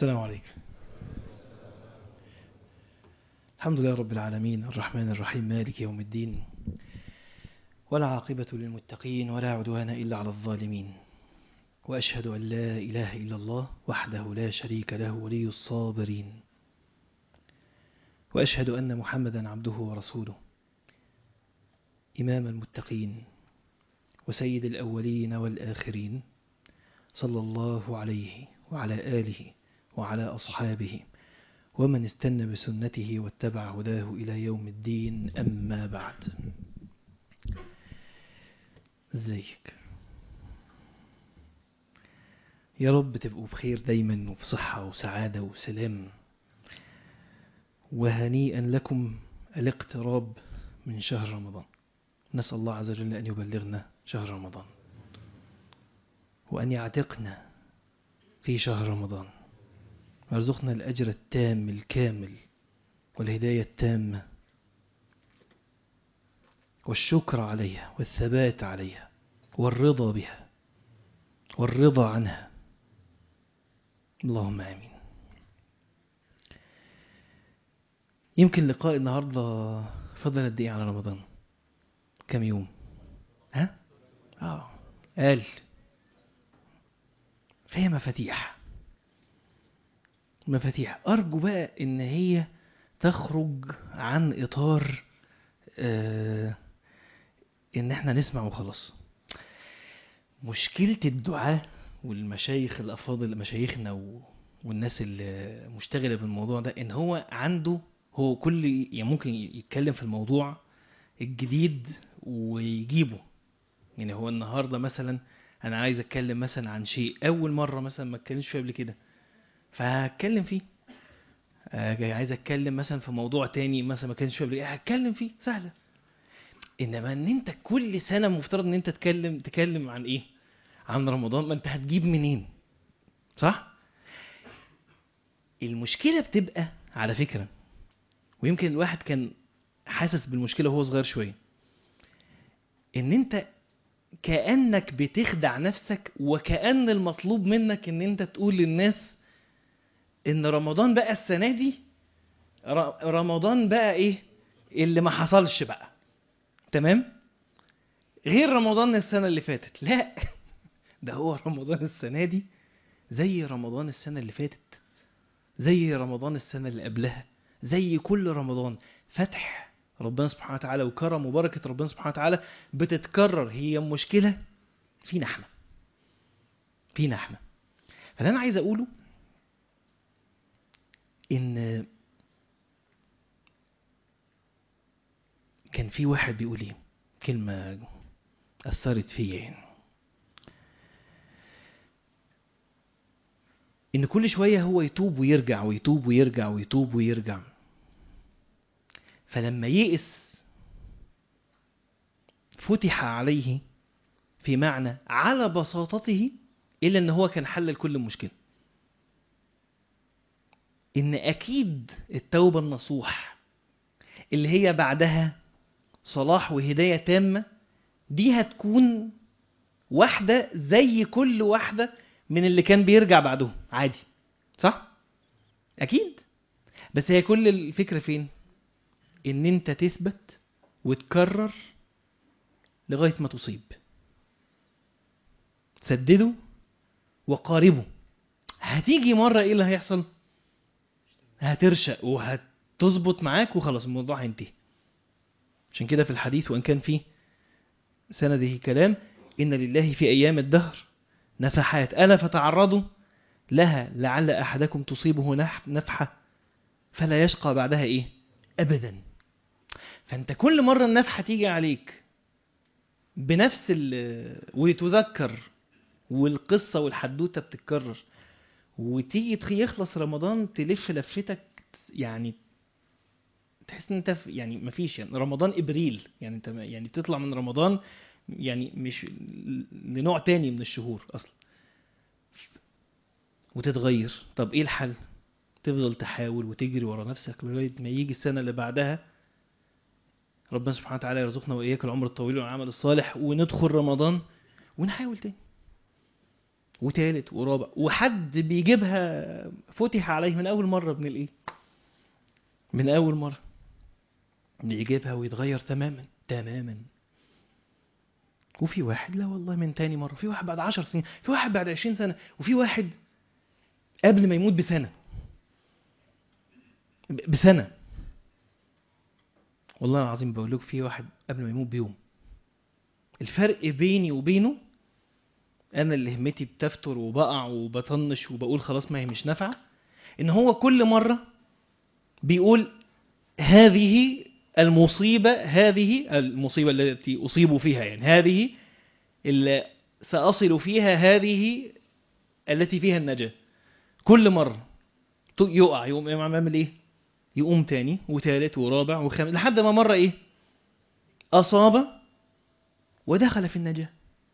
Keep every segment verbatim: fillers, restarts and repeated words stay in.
السلام عليكم. الحمد لله رب العالمين، الرحمن الرحيم، مالك يوم الدين، ولا عاقبة للمتقين ولا عدوان إلا على الظالمين، وأشهد أن لا إله إلا الله وحده لا شريك له ولي الصابرين، وأشهد أن محمدا عبده ورسوله إمام المتقين وسيد الأولين والآخرين، صلى الله عليه وعلى آله وعلى أصحابه ومن استنى بسنته واتبع هداه إلى يوم الدين. أما بعد، ازيك؟ يا رب تبقوا بخير دايما وفي صحة وسعادة وسلام، وهنيئا لكم الاقتراب من شهر رمضان. نسأل الله عز وجل أن يبلغنا شهر رمضان وأن يعتقنا في شهر رمضان، ويرزقنا الأجر التام الكامل والهداية التامة والشكر عليها والثبات عليها والرضا بها والرضا عنها، اللهم آمين. يمكن لقاء النهاردة فضل قد ايه على رمضان؟ كم يوم؟ ها؟ اه قال فهي مفاتيح مفاتيح أرجو بقى إن هي تخرج عن إطار آه إن احنا نسمع وخلاص. مشكلة الدعاء والمشايخ الأفاضل، مشايخنا و... والناس اللي مشتغلة بالموضوع ده، إن هو عنده هو كل يعني ممكن يتكلم في الموضوع الجديد ويجيبه. يعني هو النهاردة مثلا أنا عايز أتكلم مثلا عن شيء أول مرة مثلا ما اتكلمش فيه قبل كده، فهتكلم فيه. آه عايز أتكلم مثلا في موضوع تاني مثلا ما كانش فيه قبل كده، هتكلم فيه سهلة. إنما إن أنت كل سنة مفترض إن أنت تتكلم تتكلم عن إيه؟ عن رمضان، ما أنت هتجيب منين؟ صح؟ المشكلة بتبقى على فكرة، ويمكن الواحد كان حاسس بالمشكلة وهو صغير شوية، إن أنت كأنك بتخدع نفسك، وكأن المطلوب منك إن أنت تقول للناس إن رمضان بقى السنة دي رمضان بقى إيه اللي ما حصلش بقى، تمام؟ غير رمضان السنة اللي فاتت. لا، ده هو رمضان السنة دي زي رمضان السنة اللي فاتت، زي رمضان السنة اللي قبلها، زي كل رمضان. فتح ربنا سبحانه وتعالى وكرم وبركة ربنا سبحانه وتعالى بتتكرر. هي مشكلة فينا احنا فينا احنا فاللي انا عايز اقوله ان كان في واحد بيقول ايه كلمة اثرت فيا، يعني ان كل شوية هو يتوب ويرجع ويتوب ويرجع ويتوب ويرجع. فلما يئس فتح عليه في معنى على بساطته إلا أن هو كان حل كل مشكلة. إن أكيد التوبة النصوح اللي هي بعدها صلاح وهداية تامة دي هتكون واحدة زي كل واحدة من اللي كان بيرجع بعدهم عادي، صح؟ أكيد. بس هي كل الفكرة فين؟ إن أنت تثبت وتكرر لغاية ما تصيب. سدده وقاربه. هتيجي مرة إيه اللي هيحصل؟ هترشق وهتظبط معاك وخلاص الموضوع هينتهي. عشان كده في الحديث وإن كان فيه سنده كلام، إن لله في أيام الدهر نفحات ألا فتعرضوا لها لعل أحدكم تصيبه نفحة فلا يشقى بعدها إيه أبدا. فأنت كل مرة النفحة تيجي عليك بنفس ال وتذكر والقصة والحدوتة بتتكرر، وتيجي يخلص رمضان تلف لفتك، يعني تحس ان انت يعني مفيش، يعني رمضان ابريل، يعني انت يعني تطلع من رمضان يعني مش لنوع تاني من الشهور اصلا وتتغير. طب ايه الحل؟ تفضل تحاول وتجري ورا نفسك لغايه ما يجي السنه اللي بعدها ربنا سبحانه وتعالى يرزقنا واياك العمر الطويل والعمل الصالح، وندخل رمضان ونحاول تاني وتالت ورابع، وحد بيجيبها فتح عليه من اول مرة من الايه من اول مرة بيجيبها ويتغير تماما تماما. وفي واحد لا والله من تاني مرة، في واحد بعد عشر سنين، في واحد بعد عشرين سنة، وفي واحد قبل ما يموت بسنة بسنة والله العظيم بقول لك في واحد قبل ما يموت بيوم. الفرق بيني وبينه انا اللي همتي بتفتر وبقع وبطنش وبقول خلاص ما هي مش نافعه، ان هو كل مره بيقول هذه المصيبه، هذه المصيبه التي اصيب فيها، يعني هذه اللي ساصل فيها، هذه التي فيها النجاه. كل مره يقع يقوم يعمل ايه؟ يقوم تاني وثالث ورابع وخامس لحد ما مره ايه؟ اصاب ودخل في النجاه.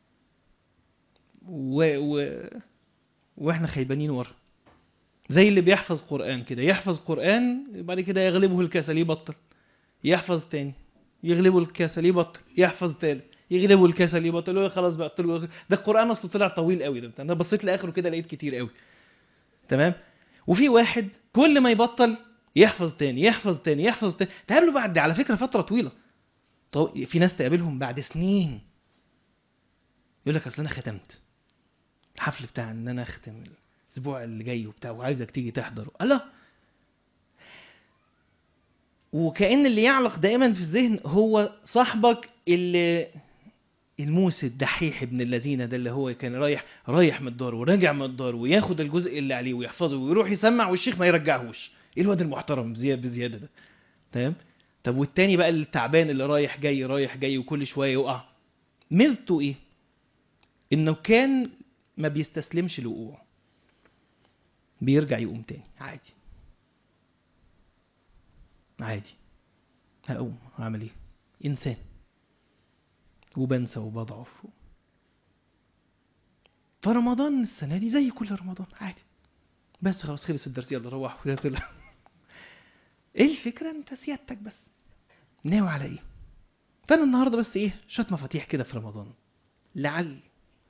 و... و... واحنا خيبانين ورا، زي اللي بيحفظ قرآن كده، يحفظ قرآن بعد كده يغلبه الكسل يبطل، يحفظ تاني يغلبه الكسل يبطل، يحفظ تاني يغلبه الكسل يبطل، له خلاص بقى له ده القرآن اصله طلع طويل قوي ده، انا بصيت لاخره كده لقيت كتير قوي. تمام. وفي واحد كل ما يبطل يحفظ تاني يحفظ تاني يحفظ تاني، تقابله بعد على فكرة فترة طويلة. طو... في ناس تقابلهم بعد سنين يقول لك اصل انا ختمت الحفل بتاع ان انا اختم الاسبوع اللي جاي وبتاع وعايزك تيجي تحضره. الله. وكأن اللي يعلق دائما في الذهن هو صاحبك اللي الموس الدحيح ابن الذين ده، اللي هو كان رايح رايح من الدار وراجع من الدار وياخد الجزء اللي عليه ويحفظه ويروح يسمع والشيخ ما يرجعهوش. ايه الواد المحترم بزياده بزياده ده؟ تمام. طب والتاني بقى التعبان اللي رايح جاي رايح جاي وكل شويه يقع، ميزته ايه؟ انه كان ما بيستسلمش لوقوعه، بيرجع يقوم تاني عادي عادي. هقوم هعمل ايه؟ انسان وبنسى وبضعف. فرمضان السنه دي زي كل رمضان عادي، بس خلاص خلص الدرس يلا روح. ايه الفكره؟ انت سيادتك بس ناوي على ايه؟ فانا النهارده بس ايه شويه مفاتيح كده في رمضان لعل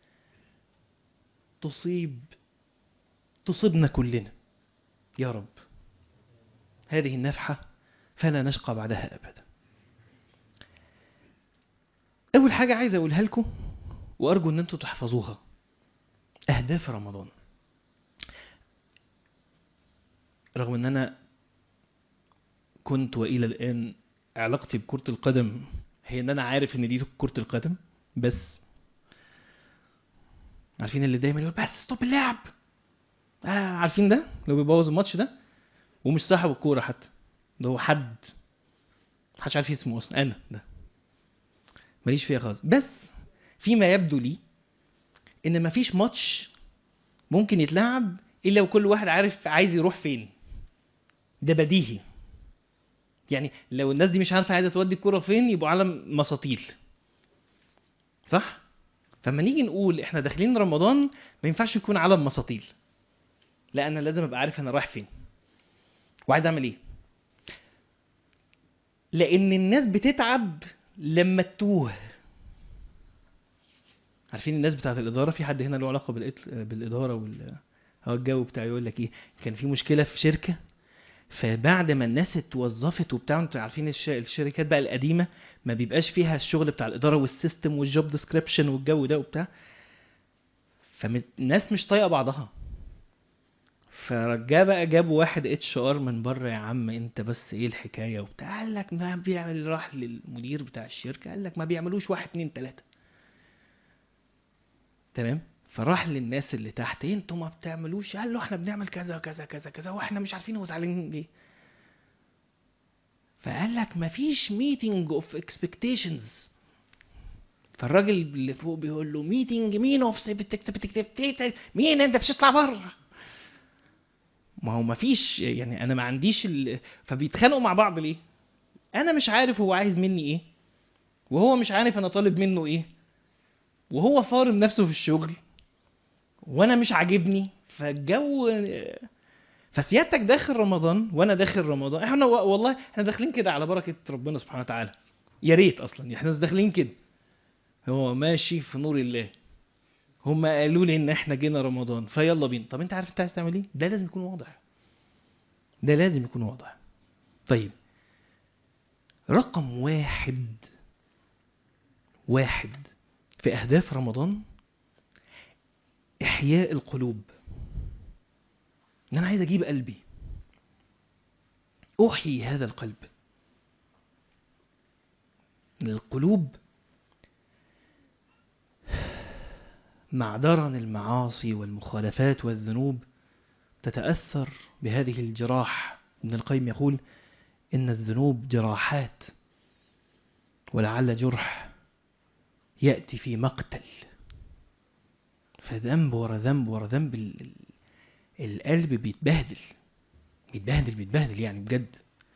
تصيب تصيبنا كلنا يا رب هذه النفحه فلا نشقى بعدها ابدا. اول حاجه عايز اقولها لكم وارجو ان انتم تحفظوها، اهداف رمضان. رغم ان انا كنت والى الان علاقتي بكرة القدم هي ان انا عارف ان دي كرة القدم بس، عارفين اللي دايما يقول بس ستوب اللعب، آه عارفين ده لو بيبوظ الماتش ده ومش صاحب الكوره حتى، ده هو حد محدش عارف اسمه اصلا، انا ده ماليش فيها خالص. بس فيما يبدو لي ان مفيش ماتش ممكن يتلعب الا وكل واحد عارف عايز يروح فين، ده بديهي. يعني لو الناس دي مش عارفه عايزه تودي الكوره فين يبقوا عالم مساطيل، صح؟ فما نيجي نقول احنا داخلين رمضان ما ينفعش يكون عالم مساطيل، لا انا لازم ابقى عارف انا رايح فين وعايز اعمل ايه. لان الناس بتتعب لما تتوه. عارفين الناس بتاعه الاداره، في حد هنا له علاقه بالاداره وال هو الجو بتاعه يقول لك ايه، كان في مشكله في شركه فبعد ما الناس اتوظفت وبتاع، انتوا عارفين الشركات بقى القديمه ما بيبقاش فيها الشغل بتاع الاداره والسيستم والجوب ديسكريبشن والجو ده وبتاع، فالناس مش طايقه بعضها. فرجع بقى جابوا واحد اتش ار من بره، يا عم انت بس ايه الحكايه وبتاع، قال لك ما بيعمل، راح للمدير بتاع الشركه قال لك ما بيعملوش واحد اتنين تلاته. تمام. فراح للناس اللي تحت، انتوا ما بتعملوش، قال له احنا بنعمل كذا كذا كذا كذا واحنا مش عارفين هو زعلانين ليه. فقال لك ما فيش ميتنج اوف اكسبكتيشنز. فالراجل اللي فوق بيقول له ميتنج مين اوف بتكتب مين انت مش هتطلع بره. ما هو ما فيش، يعني انا ما عنديش ال... فبيتخانقوا مع بعض ليه؟ انا مش عارف هو عايز مني ايه وهو مش عارف انا طالب منه ايه، وهو فارم نفسه في الشغل وانا مش عاجبني. فالجو فسيادتك داخل رمضان وانا داخل رمضان، احنا والله احنا داخلين كده على بركه ربنا سبحانه وتعالى، يا ريت اصلا احنا داخلين كده هو ماشي في نور الله، هم قالوا لي ان احنا جينا رمضان فيلا بينا. طب انت عارف انت عايز تعمل ايه؟ ده لازم يكون واضح، ده لازم يكون واضح. طيب رقم واحد واحد في اهداف رمضان احياء القلوب. ان انا عايز اجيب قلبي، احيي هذا القلب. القلوب مع درن المعاصي والمخالفات والذنوب تتأثر بهذه الجراح. ابن القيم يقول إن الذنوب جراحات، ولعل جرح يأتي في مقتل. فذنب ورا ذنب ورا ذنب القلب بيتبهدل بيتبهدل بيتبهدل يعني بجد.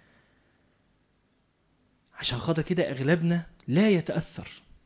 عشان خاطر كده أغلبنا لا يتأثر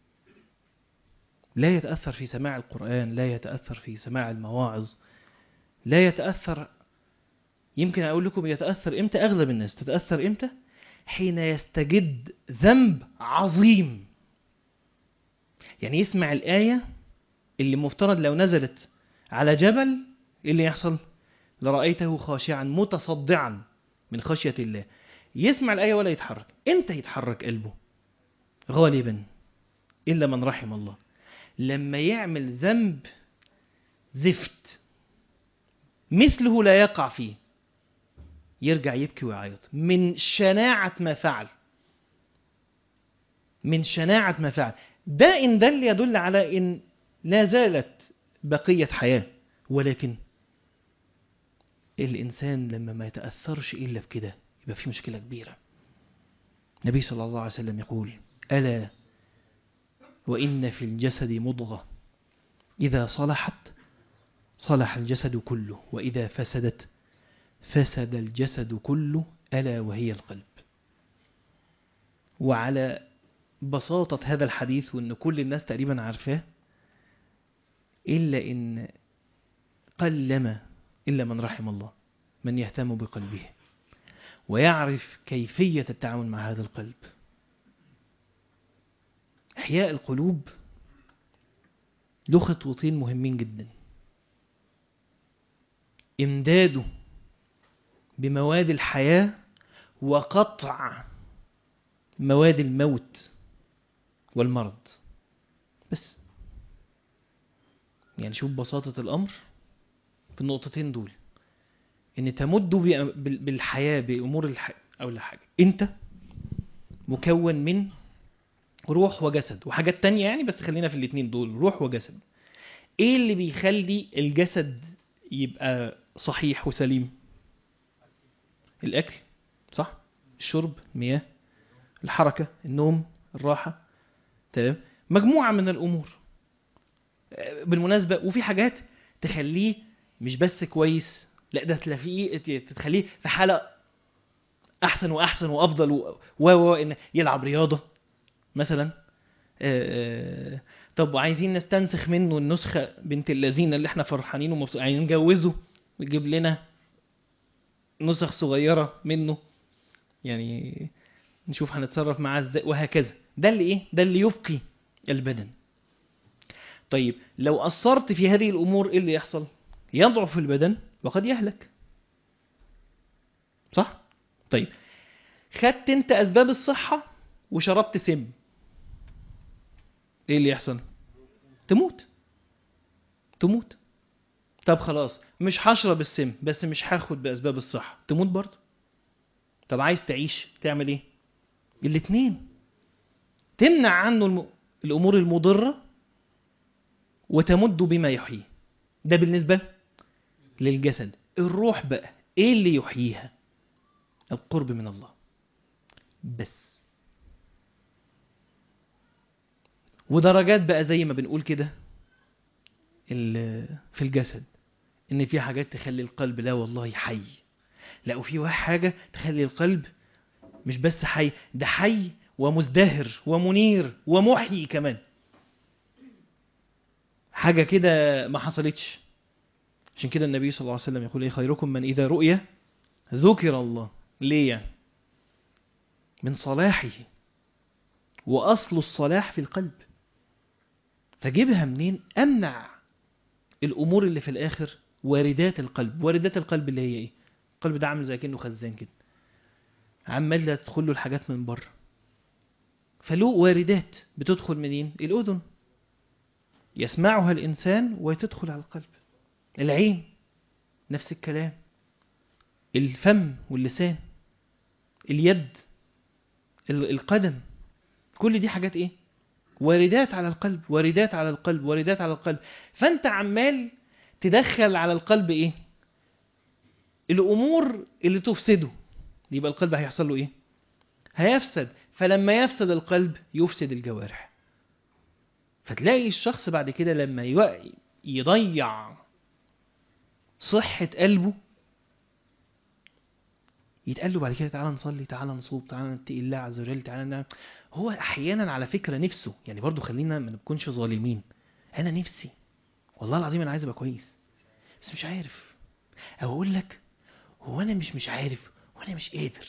لا يتأثر في سماع القرآن، لا يتأثر في سماع المواعظ، لا يتأثر. يمكن أقول لكم يتأثر إمتى؟ أغلب الناس تتأثر إمتى؟ حين يستجد ذنب عظيم. يعني يسمع الآية اللي مفترض لو نزلت على جبل إيه اللي يحصل؟ لرأيته خاشعا متصدعا من خشية الله. يسمع الآية ولا يتحرك. إمتى يتحرك قلبه؟ غالبا إلا من رحم الله، لما يعمل ذنب زفت مثله لا يقع فيه، يرجع يبكي ويعيط من شناعة ما فعل من شناعة ما فعل. ده إن دل يدل على إن لا زالت بقية حياة. ولكن الإنسان لما ما يتأثرش إلا بكده يبقى في مشكلة كبيرة. النبي صلى الله عليه وسلم يقول: ألا وإن في الجسد مضغة إذا صلحت صلح الجسد كله، وإذا فسدت فسد الجسد كله، ألا وهي القلب. وعلى بساطة هذا الحديث، وأن كل الناس تقريبا عارفاه، إلا إن قلما إلا من رحم الله من يهتم بقلبه ويعرف كيفية التعامل مع هذا القلب. إحياء القلوب له خطوتين مهمين جدا: إمداده بمواد الحياة وقطع مواد الموت والمرض. بس يعني شوف بساطة الأمر في النقطتين دول، إن تمد بالحياة بأمور الحياة. أول حاجة أنت مكون من روح وجسد وحاجات تانية يعني، بس خلينا في الاتنين دول، روح وجسد. إيه اللي بيخلي الجسد يبقى صحيح وسليم؟ الأكل، صح؟ الشرب، المياه، الحركة، النوم، الراحة، تمام؟ مجموعة من الأمور بالمناسبة. وفي حاجات تخليه مش بس كويس، لا ده تلاقيه تخليه في حالة أحسن وأحسن وأفضل، و و إن يلعب رياضة مثلا. آآ طب وعايزين نستنسخ منه النسخة بنت اللذين اللي احنا فرحانين ومبسوطين، يعني نجوزه ويجيب لنا نسخ صغيرة منه، يعني نشوف هنتصرف معاه ازاي، وهكذا. ده اللي ايه؟ ده اللي يبقي البدن. طيب لو أثرت في هذه الأمور إيه اللي يحصل؟ يضعف البدن وقد يهلك، صح؟ طيب خدت انت أسباب الصحة وشربت سم، إيه اللي يحصل؟ تموت تموت. طب خلاص مش هشرب السم بس مش هاخد بأسباب الصحة، تموت برضه. طب عايز تعيش تعمل ايه؟ الاتنين، تمنع عنه الم... الأمور المضرة وتمد بما يحييه. ده بالنسبة للجسد. الروح بقى ايه اللي يحييها؟ القرب من الله بس. ودرجات بقى زي ما بنقول كده في الجسد، ان في حاجات تخلي القلب لا والله حي، لا وفي حاجة تخلي القلب مش بس حي، ده حي ومزدهر ومنير ومحيي كمان. حاجة كده ما حصلتش. عشان كده النبي صلى الله عليه وسلم يقول: ايه خيركم من إذا رؤي ذكر الله. ليه؟ من صلاحه، وأصل الصلاح في القلب. فجيبها منين؟ أمنع الامور اللي في الاخر واردات القلب. واردات القلب اللي هي ايه؟ القلب ده عامل زي كأنه خزان كده، عمال ده تدخل له الحاجات من بره، فله واردات بتدخل منين؟ الأذن يسمعها الإنسان وتدخل على القلب. العين نفس الكلام، الفم واللسان، اليد، القدم، كل دي حاجات ايه؟ واردات على القلب، واردات على القلب، واردات على القلب. فانت عمال تدخل على القلب ايه؟ الامور اللي تفسده. يبقى القلب هيحصل له ايه؟ هيفسد. فلما يفسد القلب يفسد الجوارح. فتلاقي الشخص بعد كده لما يضيع صحة قلبه، يتقال له بعد كده تعالى نصلي، تعالى نصوم، تعالى نتقي الله عز وجل، تعالى نعمل. هو احيانا على فكرة نفسه، يعني برضو خلينا ما نكونش ظالمين، انا نفسي والله العظيم انا عايز ابقى كويس بس مش عارف. او اقول لك هو انا مش مش عارف، وانا مش قادر،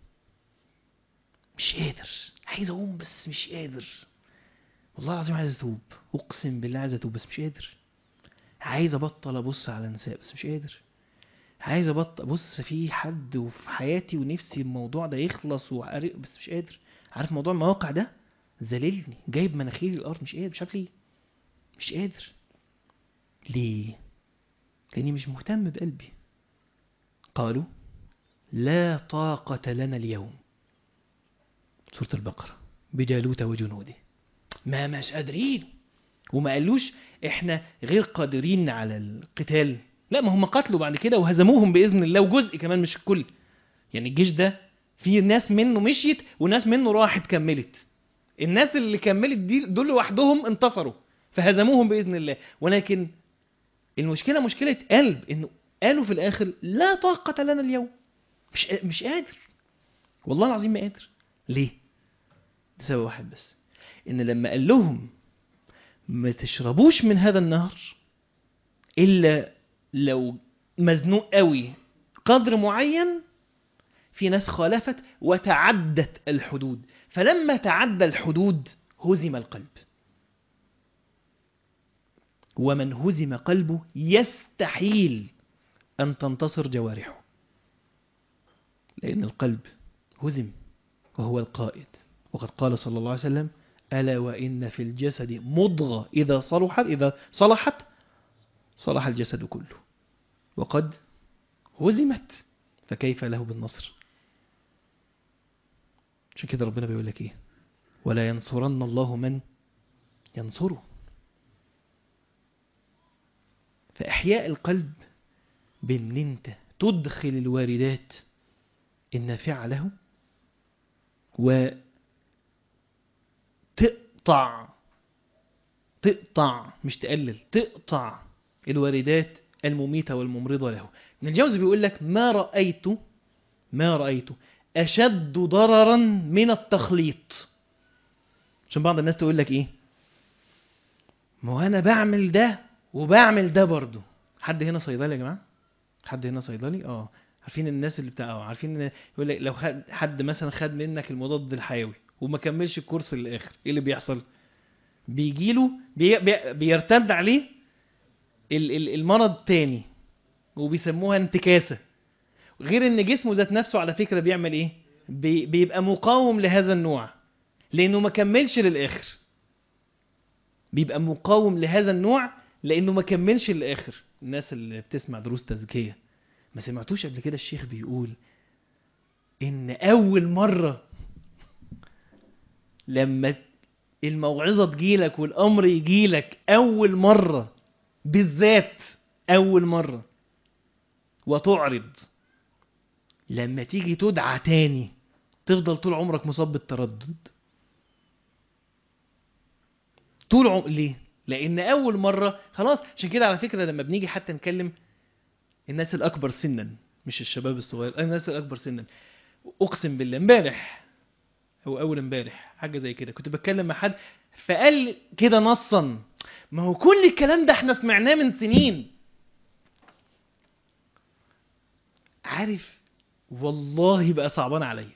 مش قادر، عايز اقوم بس مش قادر. والله العظيم عايز اتوب، اقسم بالله عايز اتوب بس مش قادر. عايز ابطل ابص على النساء بس مش قادر. عايز ابطل بص في حد وفي حياتي ونفسي الموضوع ده يخلص وعارف بس مش قادر. عارف موضوع المواقع ده ذللني، جايب مناخيري الارض، مش قادر، مش عارف ليه مش قادر. ليه؟ لاني مش مهتم بقلبي. قالوا لا طاقة لنا اليوم، سورة البقرة، بجالوت وجنوده. ما مش قادرين. وما قالوش احنا غير قادرين على القتال، لا، ما هم قتلوا بعد كده وهزموهم بإذن الله، وجزء كمان مش الكل. يعني الجيش ده في ناس منه مشيت وناس منه راحت كملت. الناس اللي كملت دي دول لوحدهم انتصروا فهزموهم بإذن الله. ولكن المشكلة مشكلة قلب، انه قالوا في الآخر لا طاقة لنا اليوم، مش مش قادر، والله العظيم ما قادر. ليه؟ ده سبب واحد بس، ان لما قال لهم ما تشربوش من هذا النهر إلا لو مزنوق قوي قدر معين، في ناس خالفت وتعدت الحدود. فلما تعدى الحدود هزم القلب. ومن هزم قلبه يستحيل أن تنتصر جوارحه، لأن القلب هزم وهو القائد. وقد قال صلى الله عليه وسلم ألا وإن في الجسد مضغة إذا صلحت إذا صلحت صلح الجسد كله، وقد هزمت فكيف له بالنصر. عشان كده ربنا بيقول لك ايه؟ ولا ينصرن الله من ينصره. فإحياء القلب بأن انت تدخل الواردات النافعة له وتقطع تقطع مش تقلل، تقطع الواردات المميتة والممرضة له. ابن الجوزي بيقول لك ما رأيت ما رأيت أشد ضررا من التخليط. عشان بعض الناس تقول لك ايه؟ ما هو انا بعمل ده وبعمل ده برضو. حد هنا صيدلي يا جماعة؟ حد هنا صيدلي؟ اه عارفين الناس اللي بتاع عارفين ان يقول لك لو خد حد مثلا خد منك المضاد الحيوي وما كملش الكورس للاخر، ايه اللي بيحصل؟ بيجيله بي بي بيرتد عليه المرض تاني، وبيسموها انتكاسة. غير ان جسمه ذات نفسه على فكرة بيعمل ايه؟ بي بيبقى مقاوم لهذا النوع لانه ما كملش للاخر. بيبقى مقاوم لهذا النوع لانه ما كملش للاخر. الناس اللي بتسمع دروس تزكية ما سمعتوش قبل كده الشيخ بيقول ان اول مرة لما الموعظة تجيلك والامر يجيلك اول مرة بالذات، اول مرة وتعرض، لما تيجي تدعى تاني تفضل طول عمرك مصاب بالتردد طول عمرك. ليه؟ لان اول مرة خلاص. عشان كده على فكرة لما بنيجي حتى نكلم الناس الاكبر سنا، مش الشباب الصغير، الناس الاكبر سنا، اقسم بالله امبارح او اول امبارح حاجة زي كده كنت بتكلم مع حد فقال كده نصا ما هو كل الكلام ده احنا سمعناه من سنين. عارف والله بقى صعبان عليا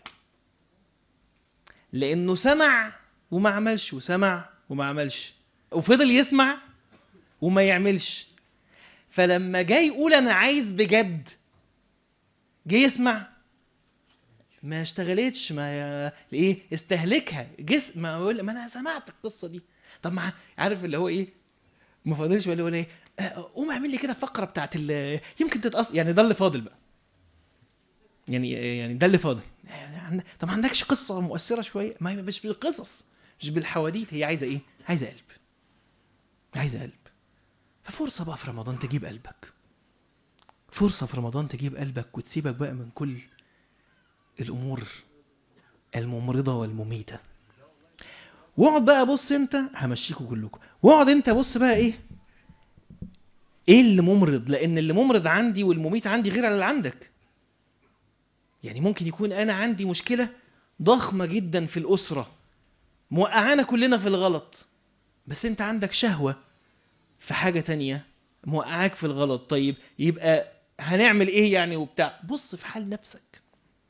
لانه سمع وما عملش، وسمع وما عملش، وفضل يسمع وما يعملش. فلما جاي يقول انا عايز بجد، جه يسمع ما اشتغلتش، ما ايه استهلكها جسم، ما اقول ما انا سمعت القصه دي. طب ما عارف اللي هو ايه، ما فاضلش ولا ولا ايه، قوم اعمل لي كده فقره بتاعت يمكن تتقص، يعني ده اللي فاضل بقى، يعني يعني ده اللي فاضل. طب ما عندكش قصه مؤثره شويه؟ ما هي مش بالقصص، مش بالحواديت، هي عايزه ايه؟ عايزه قلب، عايزه قلب. ففرصه بقى في رمضان تجيب قلبك، فرصه في رمضان تجيب قلبك وتسيبك بقى من كل الامور الممرضه والمميته. واقعد بقى بص انت، همشيكوا كلكم، واقعد انت بص بقى ايه ايه اللي ممرض، لان اللي ممرض عندي والمميت عندي غير على اللي عندك. يعني ممكن يكون انا عندي مشكله ضخمه جدا في الاسره موقعانا كلنا في الغلط، بس انت عندك شهوه في حاجه تانية موقعاك في الغلط. طيب يبقى هنعمل ايه يعني وبتاع؟ بص في حال نفسك،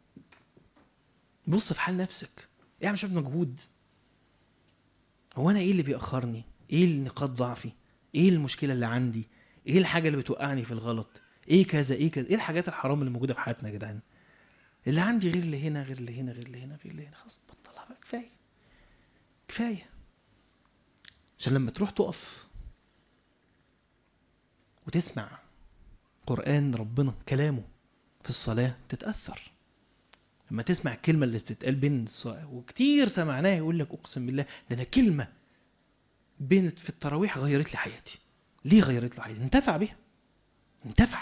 بص في حال نفسك، اعمل شويه مجهود. هو انا ايه اللي بيأخرني؟ ايه نقاط ضعفي؟ ايه المشكله اللي عندي؟ ايه الحاجه اللي بتوقعني في الغلط؟ ايه كذا ايه كذا، ايه الحاجات الحرام اللي موجوده في حياتنا يا جدعان؟ اللي عندي غير اللي هنا، غير اللي هنا، غير اللي هنا، غير اللي هنا، خلاص بطلها بقى، كفايه كفايه. عشان لما تروح تقف وتسمع قرآن ربنا كلامه في الصلاة تتأثر. لما تسمع الكلمة اللي بتتقال بين الصلاة، وكتير سمعناها يقول لك أقسم بالله ده أنا كلمة بينت في التراويح غيرت لي حياتي. ليه غيرت له حياتي؟ انتفع بها، انتفع.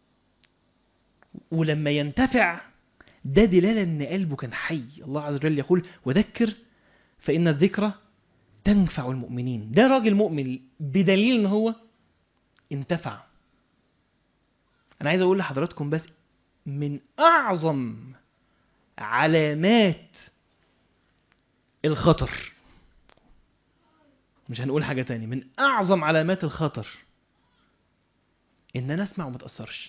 ولما ينتفع ده دلالة ان قلبه كان حي. الله عز وجل يقول وذكر فإن الذكرى تنفع المؤمنين. ده راجل مؤمن بدليل ان هو انتفع. انا عايز اقول لحضراتكم بس من اعظم علامات الخطر، مش هنقول حاجة تاني، من اعظم علامات الخطر ان انا اسمع وما تأثرش،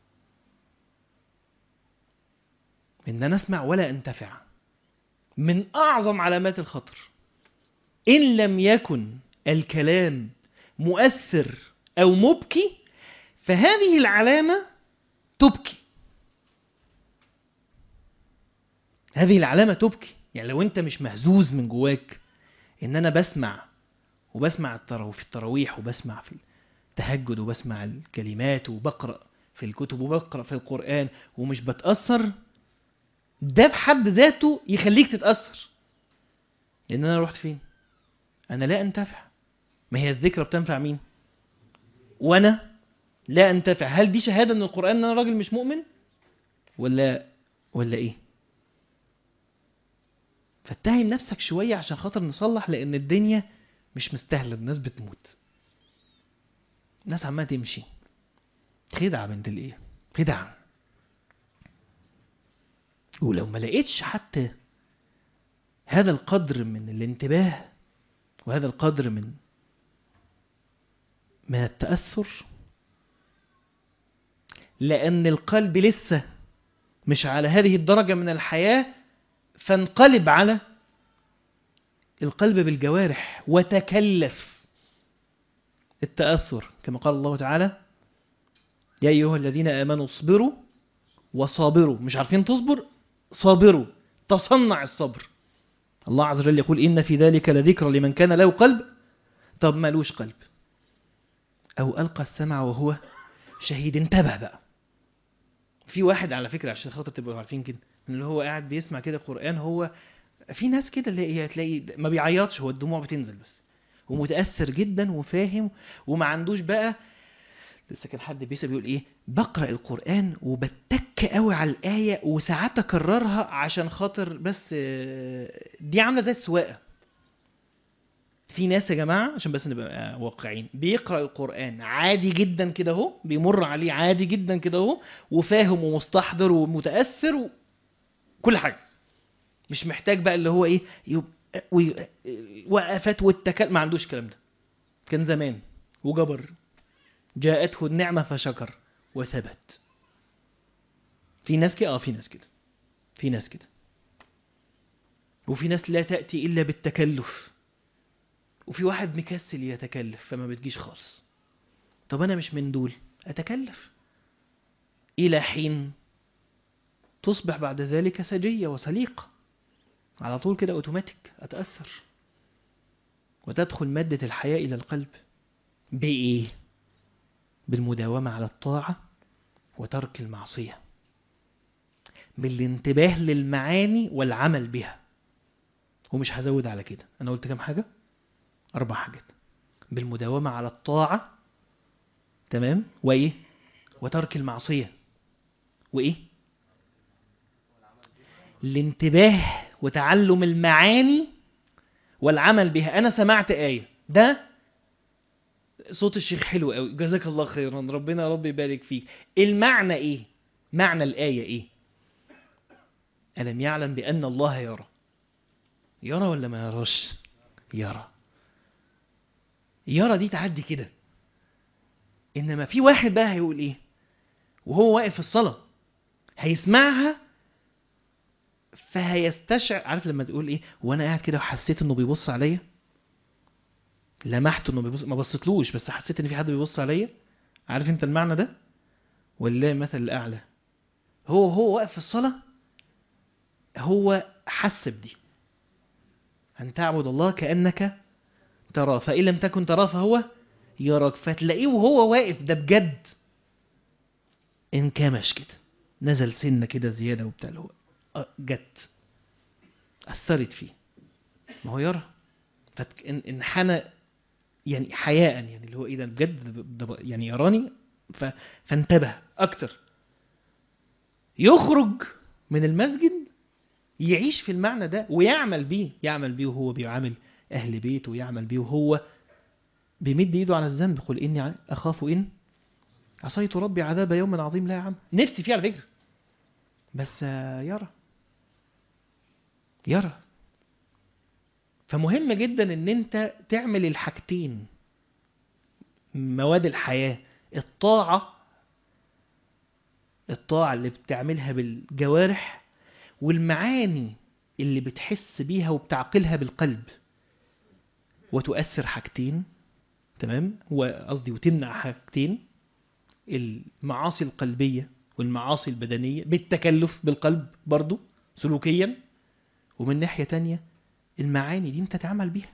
ان انا اسمع ولا انتفع. من اعظم علامات الخطر ان لم يكن الكلام مؤثر او مبكي، فهذه العلامة تبكي، هذه العلامة تبكي. يعني لو انت مش مهزوز من جواك ان انا بسمع وبسمع التراويح في التراويح وبسمع في التهجد وبسمع الكلمات وبقرأ في الكتب وبقرأ في القرآن ومش بتأثر، ده بحد ذاته يخليك تتأثر. لان انا رحت فين؟ انا لا انتفع. ما هي الذكرى بتنفع مين؟ وانا لا انتفع. هل دي شهادة من القرآن ان انا راجل مش مؤمن ولا ولا ايه؟ فاتهم نفسك شوية عشان خاطر نصلح، لان الدنيا مش مستاهلة، الناس بتموت، الناس عمالة تمشي. خدعة بنت الايه، خدعة. ولو ما لقيتش حتى هذا القدر من الانتباه وهذا القدر من من التأثر، لأن القلب لسه مش على هذه الدرجة من الحياة، فانقلب على القلب بالجوارح وتكلف التأثر. كما قال الله تعالى يا أيها الذين آمنوا اصبروا وصابروا. مش عارفين تصبر؟ صابروا، تصنع الصبر. الله عز وجل يقول إن في ذلك لذكرى لمن كان له قلب. طب ما لوش قلب أو ألقى السمع وهو شهيد. انتبه بقى. في واحد على فكرة عشان خاطر تبقوا عارفين كده، اللي هو قاعد بيسمع كده قرآن، هو في ناس كده اللي هتلاقي ما بيعيطش، هو الدموع بتنزل بس، ومتأثر جدا وفاهم وما عندوش بقى. لسه كان حد بيسأل بيقول ايه، بقرأ القرآن وبتك قوي على الآية وساعات اكررها عشان خاطر بس دي عاملة زي السواقة. في ناس يا جماعة عشان بس نبقى واقعين، بيقرأ القرآن عادي جدا كده اهو، بيمر عليه عادي جدا كده اهو، وفاهم ومستحضر ومتأثر وكل حاجة، مش محتاج بقى اللي هو ايه وقفات والتكال، ما عندوش الكلام ده. كان زمان وجبر، جاءته النعمة فشكر وثبت. في ناس كده، اه في ناس كده، في ناس كده. وفي ناس لا تأتي إلا بالتكلف، وفي واحد مكسل يتكلف فما بتجيش خالص. طب أنا مش من دول، أتكلف إلى حين تصبح بعد ذلك سجية وسليقة، على طول كده أوتوماتيك أتأثر، وتدخل مادة الحياة إلى القلب. بإيه؟ بالمداومة على الطاعة وترك المعصية، بالانتباه للمعاني والعمل بها. ومش هزود على كده، أنا قلت كام حاجة؟ أربع حاجات. بالمداومة على الطاعة، تمام، وإيه؟ وترك المعصية، وإيه؟ الانتباه وتعلم المعاني والعمل بها. أنا سمعت آية، ده صوت الشيخ حلو قوي، جزاك الله خيرا، ربنا يا رب يبارك فيك. المعنى إيه؟ معنى الآية إيه؟ ألم يعلم بأن الله يرى. يرى ولا ما يراش؟ يرى. يرى دي تعدي كده. إنما في واحد بقى هيقول إيه وهو واقف في الصلاة؟ هيسمعها فهيستشعر. عارف لما تقول إيه؟ وأنا قاعد كده وحسيت إنه بيبص عليا، لمحت إنه بيبص، ما بصيتلوش بس حسيت إن في حد بيبص عليا. عارف أنت المعنى ده؟ والله مثل الأعلى. هو هو واقف في الصلاة، هو حس بدي. أن تعبد الله كأنك تراه، فإن لم تكن تراه فهو يراك. فتلاقيه وهو واقف ده بجد انكمش كده، نزل سنة كده زيادة وبتاع، اللي هو جت أثرت فيه. ما هو يرى، فانحنى يعني حياء، يعني اللي هو إيه ده بجد ده يعني يراني، ف... فانتبه أكتر. يخرج من المسجد يعيش في المعنى ده ويعمل بيه، يعمل بيه وهو بيعامل أهل بيته، ويعمل بيه وهو بيمد ايده على الذنب. قل إني أخاف إن عصيت ربي عذاب يوم عظيم. لا يا عم، نفسي فيه على فكرة، بس يرى يرى. فمهم جدا ان انت تعمل الحاجتين، مواد الحياة، الطاعة الطاعة اللي بتعملها بالجوارح، والمعاني اللي بتحس بيها وبتعقلها بالقلب، وتؤثر حاجتين، تمام، وقصدي وتمنع حاجتين، المعاصي القلبية والمعاصي البدنية بالتكلف بالقلب برضو سلوكيا. ومن ناحية تانية المعاني دي انت تعمل بيها.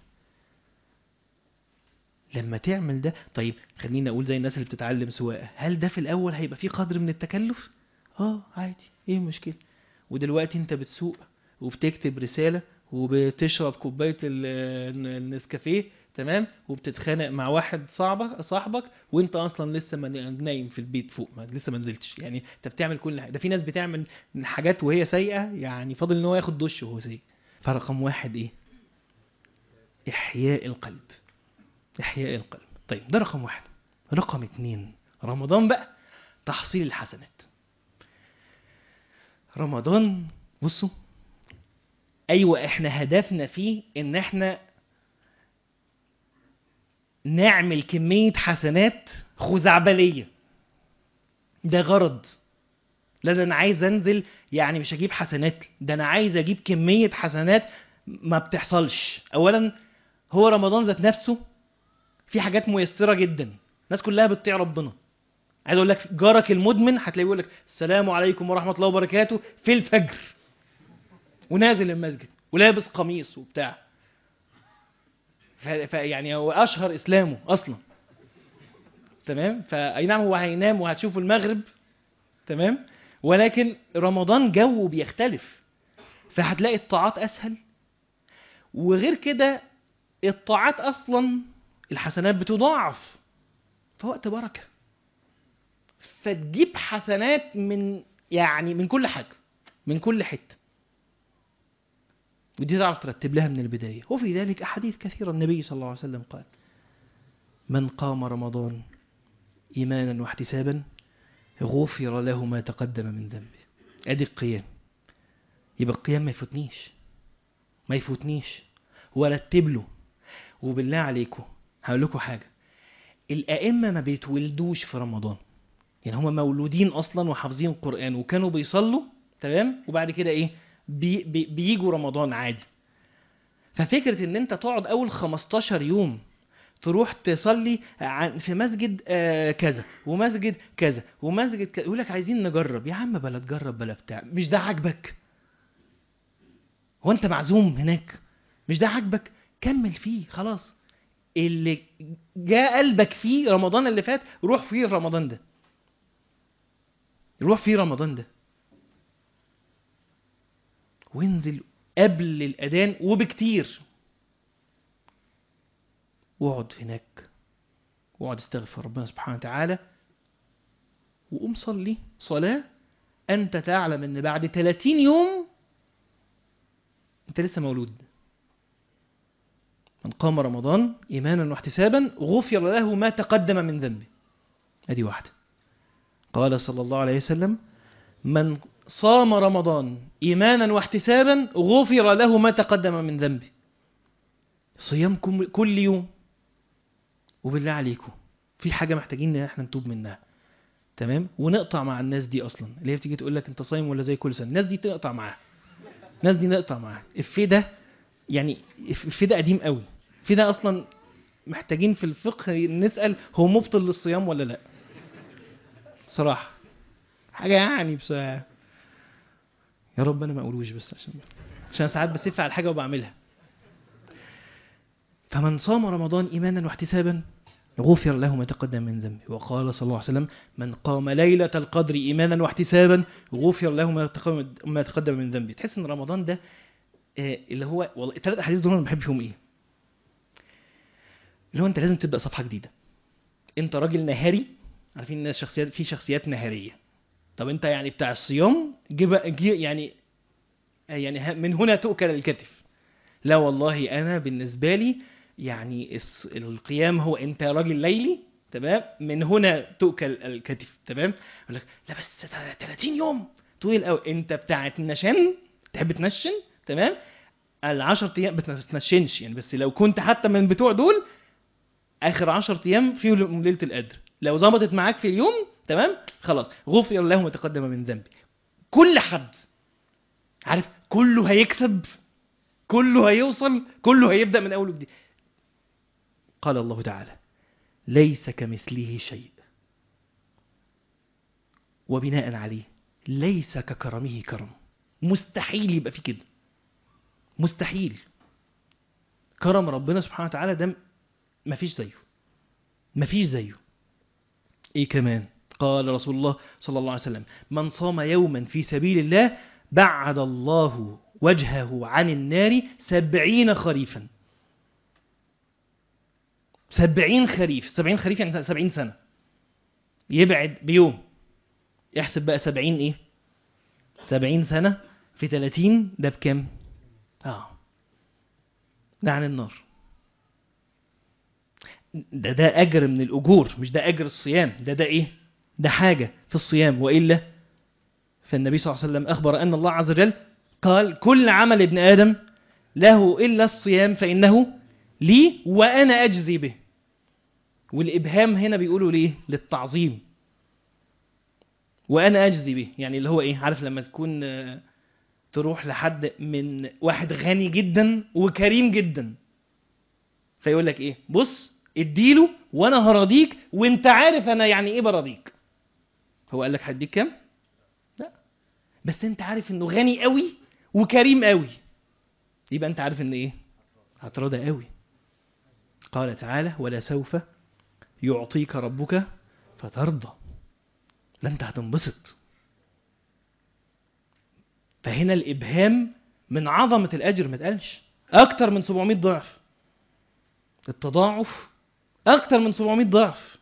لما تعمل ده، طيب خلينا اقول زي الناس اللي بتتعلم سواقة، هل ده في الاول هيبقى فيه قدر من التكلف؟ اه عادي، ايه المشكلة؟ ودلوقتي انت بتسوق وبتكتب رسالة وبتشرب كوباية النسكافيه، تمام، وبتتخانق مع واحد صاحبك صاحبك وانت اصلا لسه نايم في البيت فوق، ما لسه ما نزلتش. يعني انت بتعمل كل حاجة. ده في ناس بتعمل حاجات وهي سيئة، يعني فاضل ان هو ياخد دش وهو سيء. فرقم واحد ايه؟ احياء القلب، احياء القلب. طيب ده رقم واحد. رقم اتنين، رمضان بقى تحصيل الحسنات. رمضان بصوا، ايوه احنا هدفنا فيه ان احنا نعمل كمية حسنات خزعبلية، ده غرض. لا ده انا عايز انزل، يعني مش هجيب حسنات، ده انا عايز اجيب كمية حسنات ما بتحصلش. اولا هو رمضان ذات نفسه في حاجات ميسرة جدا، الناس كلها بتطيع ربنا. عايز اقول لك جارك المدمن هتلاقيه يقول لك السلام عليكم ورحمة الله وبركاته في الفجر، ونازل المسجد ولابس قميص وبتاع. فيعني هو اشهر اسلامه اصلا، تمام. فاي نعم هو هينام وهتشوفوا المغرب، تمام، ولكن رمضان جو بيختلف، فهتلاقي الطاعات اسهل. وغير كده الطاعات اصلا الحسنات بتضاعف في وقت بركة، فتجيب حسنات من يعني من كل حاجة، من كل حتة، ودي تعرف ترتب لها من البداية. وفي ذلك أحاديث كثيرة. النبي صلى الله عليه وسلم قال: من قام رمضان إيمانا واحتسابا غفر له ما تقدم من ذنبه. أدي القيام. يبقى القيام ما يفوتنيش، ما يفوتنيش ورتب له. وبالله عليكم هقول لكم حاجة، الأئمة ما بيتولدوش في رمضان، يعني هم مولودين أصلا وحافظين القرآن وكانوا بيصلوا، تمام، وبعد كده إيه بي بي بيجوا رمضان عادي. ففكرة ان انت تقعد اول خمستاشر يوم تروح تصلي في مسجد كذا ومسجد كذا ومسجد كذا، يقول لك عايزين نجرب. يا عم بلا تجرب بلا بتاع، مش ده عاجبك؟ هو انت معزوم هناك؟ مش ده عاجبك؟ كمل فيه خلاص. اللي جاء قلبك فيه رمضان اللي فات روح فيه رمضان ده، روح فيه رمضان ده، وانزل قبل الأذان وبكتير، واقعد هناك واقعد استغفر ربنا سبحانه وتعالى، وقوم صلي صلاة أنت تعلم أن بعد ثلاثين يوم أنت لسه مولود. من قام رمضان إيمانا واحتسابا غفر له ما تقدم من ذنبه. هذه واحدة. قال صلى الله عليه وسلم من صام رمضان إيمانا واحتسابا غفر له ما تقدم من ذنبه. صيامكم كل يوم. وبالله عليكم في حاجة محتاجين ان احنا نتوب منها، تمام؟ ونقطع مع الناس دي اصلا اللي هي بتيجي تقول لك انت صايم ولا زي كل سنة. الناس دي تقطع معاها، الناس دي نقطع معاها. الفي ده يعني الفي ده قديم قوي. الفي ده اصلا محتاجين في الفقه نسأل هو مبطل للصيام ولا لا. صراحة حاجة يعني بس يا رب انا ما اقولوش، بس عشان عشان ساعات بسف على الحاجة وبعملها. فمن صام رمضان إيمانا واحتسابا غفر له ما تقدم من ذنبه. وقال صلى الله عليه وسلم من قام ليلة القدر إيمانا واحتسابا غفر له ما تقدم من ذنبه. تحس ان رمضان ده آه اللي هو والله الثلاث احاديث دول انا ما بحبش فيهم ايه، اللي هو انت لازم تبدا صفحه جديده. انت راجل نهاري، عارفين الناس شخصيات في شخصيات نهاريه. طب انت يعني بتاع الصيام جيب يعني يعني من هنا تؤكل الكتف. لا والله انا بالنسبه لي يعني القيام هو انت راجل ليلي، تمام؟ من هنا تؤكل الكتف، تمام؟ يقول لك لا بس ثلاثين يوم طويل قوي. انت بتاع النشن، تحب تنشن، تمام؟ العشر ايام بتنشنش يعني، بس لو كنت حتى من بتوع دول اخر عشر ايام في ليله القدر لو ظبطت معاك في اليوم، تمام؟ خلاص غفر له ما تقدم من ذنبه. كل حد عارف كله هيكسب، كله هيوصل، كله هيبدا من اول وجديد. قال الله تعالى ليس كمثله شيء، وبناء عليه ليس ككرمه كرم. مستحيل يبقى في كده، مستحيل. كرم ربنا سبحانه وتعالى ده مفيش زيه، مفيش زيه. ايه كمان؟ قال رسول الله صلى الله عليه وسلم من صام يوما في سبيل الله بعد الله وجهه عن النار سبعين خريفا. سبعين خريف، سبعين خريف يعني سبعين سنة. يبعد بيوم، يحسب بقى سبعين ايه؟ سبعين سنة في ثلاثين ده بكم؟ اه ده عن النار. ده ده أجر من الأجور، مش ده أجر الصيام. ده ده إيه؟ ده حاجة في الصيام. وإلا فالنبي صلى الله عليه وسلم أخبر أن الله عز وجل قال كل عمل ابن آدم له إلا الصيام فإنه لي وأنا أجزي به. والإبهام هنا بيقولوا ليه؟ للتعظيم. وأنا أجزي به يعني اللي هو إيه؟ عارف لما تكون تروح لحد من واحد غني جدا وكريم جدا، فيقول لك إيه؟ بص اديله وانا هراضيك وانت عارف انا يعني ايه براضيك. هو قال لك هديك كام؟ لا، بس انت عارف انه غني قوي وكريم قوي، يبقى انت عارف ان ايه؟ هتراضى قوي. قال تعالى ولا سوف يعطيك ربك فترضى. لا انت هتنبسط. فهنا الابهام من عظمة الاجر ما تقالش اكتر من سبعمائة ضعف. التضاعف أكثر من سبعمائة ضعف.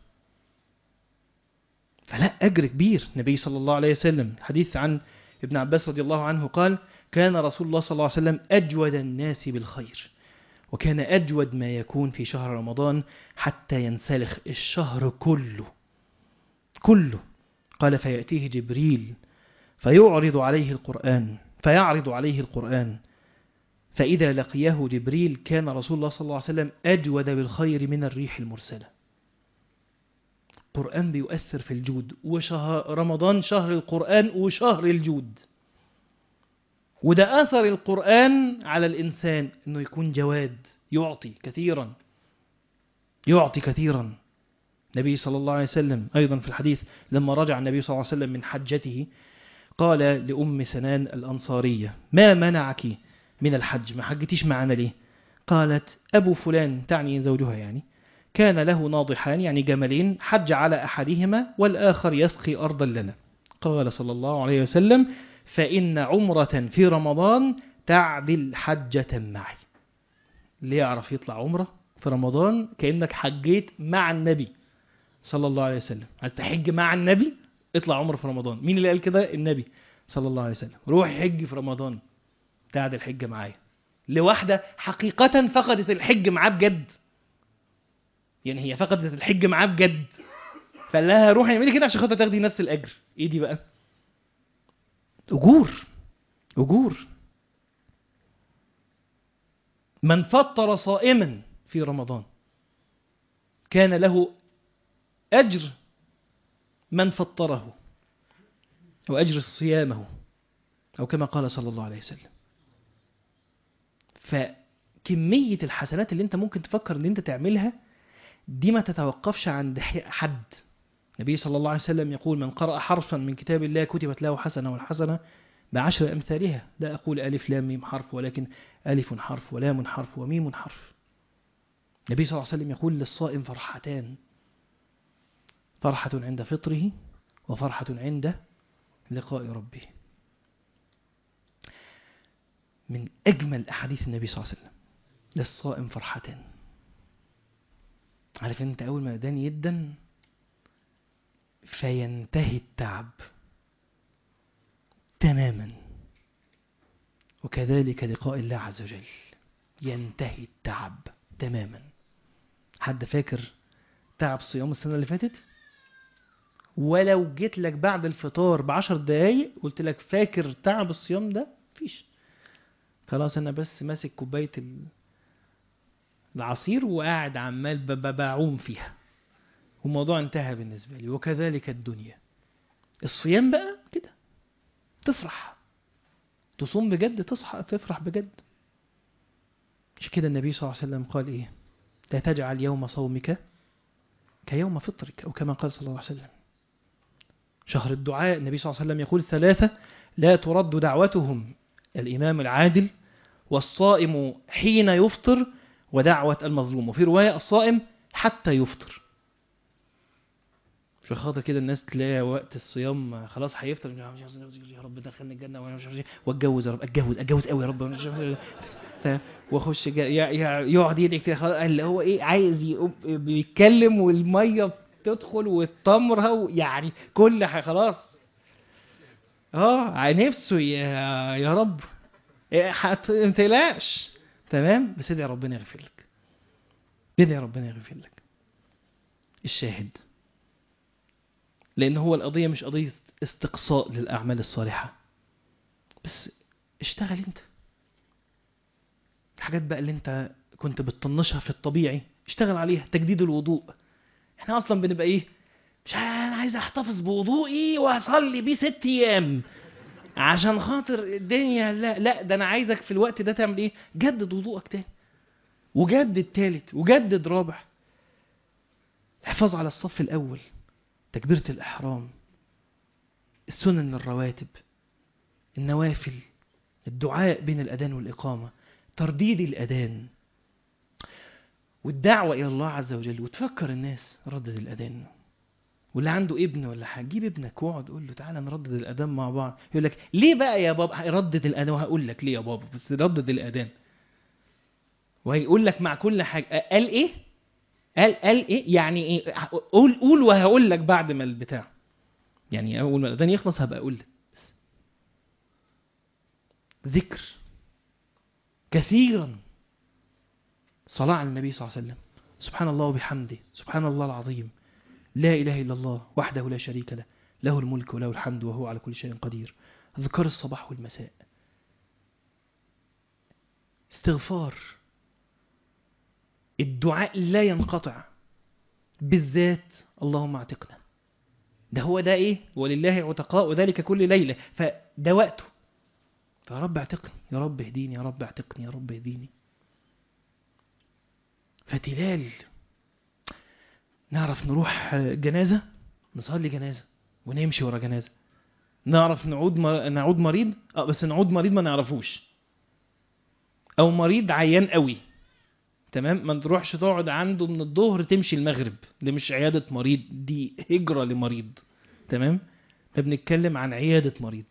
فلا أجر كبير. النبي صلى الله عليه وسلم حديث عن ابن عباس رضي الله عنه قال كان رسول الله صلى الله عليه وسلم أجود الناس بالخير، وكان أجود ما يكون في شهر رمضان حتى ينسلخ الشهر كله كله. قال فيأتيه جبريل فيعرض عليه القرآن فيعرض عليه القرآن فإذا لقيه جبريل كان رسول الله صلى الله عليه وسلم أجود بالخير من الريح المرسلة. القرآن بيؤثر في الجود، وشهر رمضان شهر القرآن وشهر الجود. وده أثر القرآن على الإنسان أنه يكون جواد، يعطي كثيرا. يعطي كثيرا. النبي صلى الله عليه وسلم أيضا في الحديث لما رجع النبي صلى الله عليه وسلم من حجته قال لأم سنان الأنصارية: ما منعك من الحج؟ ما حجتيش معنا ليه؟ قالت: أبو فلان، تعني زوجها يعني، كان له ناضحان يعني جملين، حج على أحدهما والآخر يسقي أرضا لنا. قال صلى الله عليه وسلم: فإن عمرة في رمضان تعدل حجة معي. اللي يعرف يطلع عمرة في رمضان كأنك حجيت مع النبي صلى الله عليه وسلم. عايز تحج مع النبي؟ اطلع عمرة في رمضان. مين اللي قال كده؟ النبي صلى الله عليه وسلم. روح حج في رمضان تعدل الحج معايا. لواحدة حقيقة فقدت الحج معاه بجد، يعني هي فقدت الحج معاه بجد، فقال لها روحي اعملي كده عشان خاطر تاخدي نفس الأجر. ايه دي بقى؟ أجور أجور. من فطر صائما في رمضان كان له أجر من فطره، أو أجر صيامه، أو كما قال صلى الله عليه وسلم. فكمية الحسنات اللي انت ممكن تفكر ان انت تعملها دي ما تتوقفش عند حد. النبي صلى الله عليه وسلم يقول: من قرأ حرفا من كتاب الله كتبت له حسنة، والحسنة بعشر أمثالها. لا أقول ألف لام ميم حرف، ولكن ألف حرف ولام حرف وميم حرف. النبي صلى الله عليه وسلم يقول: للصائم فرحتان: فرحة عند فطره، وفرحة عند لقاء ربه. من أجمل أحاديث النبي صلى الله عليه وسلم: للصائم فرحتان. عارف أنت أول ما دان يدن فينتهي التعب تماما، وكذلك لقاء الله عز وجل ينتهي التعب تماما. حد فاكر تعب صيام السنة اللي فاتت؟ ولو جيت لك بعد الفطار بعشر دقايق قلت لك فاكر تعب الصيام ده؟ فيش. خلاص أنا بس ماسك كوباية العصير وقاعد عمال بعوم فيها والموضوع انتهى بالنسبة لي. وكذلك الدنيا. الصيام بقى كده، تفرح، تصوم بجد، تصحى تفرح بجد. مش كده النبي صلى الله عليه وسلم قال إيه؟ لا تجعل يوم صومك كيوم فطرك، أو كما قال صلى الله عليه وسلم. شهر الدعاء، النبي صلى الله عليه وسلم يقول: ثلاثة لا ترد دعوتهم: الإمام العادل، والصائم حين يفطر، ودعوة المظلوم. وفي رواية: الصائم حتى يفطر. في خاطر كده الناس تلاقي وقت الصيام خلاص هيفطر: يا رب دخلني الجنة وانا مش عارف، واتجوز يا رب، اتجوز اتجوز قوي يا رب، واخش يقعد يدعي كده، اللي هو ايه، عايز يقوم بيتكلم والميه بتدخل والتمر يعني كل حاجه خلاص. اه نفسه يا يا رب ما تقلقش، تمام، بس ادعي ربنا يغفر لك، ادعي ربنا يغفر لك. الشاهد، لأن هو القضية مش قضية استقصاء للأعمال الصالحة بس. اشتغل انت الحاجات بقى اللي انت كنت بتطنشها في الطبيعي، اشتغل عليها. تجديد الوضوء، احنا اصلا بنبقى ايه، مش انا عايز احتفظ بوضوئي واصلي بيه ست ايام عشان خاطر الدنيا. لا لا، ده انا عايزك في الوقت ده تعمل ايه؟ جدد وضوءك تاني، وجدد تالت، وجدد رابع. الحفاظ على الصف الاول، تكبيرة الإحرام، السنن الرواتب، النوافل، الدعاء بين الأذان والإقامة، ترديد الأذان، والدعوة إلى الله عز وجل. وتفكر الناس ردد الأذان، واللي عنده ابن ولا حاجة جيب ابنك واقعد قول له تعالى نردد الأذان مع بعض. يقول لك ليه بقى يا بابا ردد الأذان؟ وهقول لك ليه يا بابا، بس ردد الأذان. وهيقول لك مع كل حاجة قال إيه قال قال إيه يعني إيه، قول قول وهقول لك بعد ما البتاع، يعني أول ما الأذان يخلص هبقى أقول لك. ذكر كثيرا، صلاة على النبي صلى الله عليه وسلم: سبحان الله وبحمده، سبحان الله العظيم، لا إله إلا الله وحده لا شريك له، له الملك وله الحمد وهو على كل شيء قدير. أذكار الصباح والمساء، استغفار، الدعاء لا ينقطع، بالذات اللهم اعتقنا. ده هو ده إيه، ولله عتقاء وذلك كل ليلة، فده وقته. فيا رب اعتقني، يا رب اهديني، يا رب اعتقني، يا رب اهديني. فتلال نعرف نروح جنازة نصلي جنازة ونمشي ورا جنازة. نعرف نعود مر... نعود مريض اه بس نعود مريض ما نعرفوش، او مريض عيان قوي تمام ما تروحش تقعد عنده من الظهر تمشي المغرب. دي مش عيادة مريض، دي هجرة لمريض. تمام. فبنتكلم عن عيادة مريض.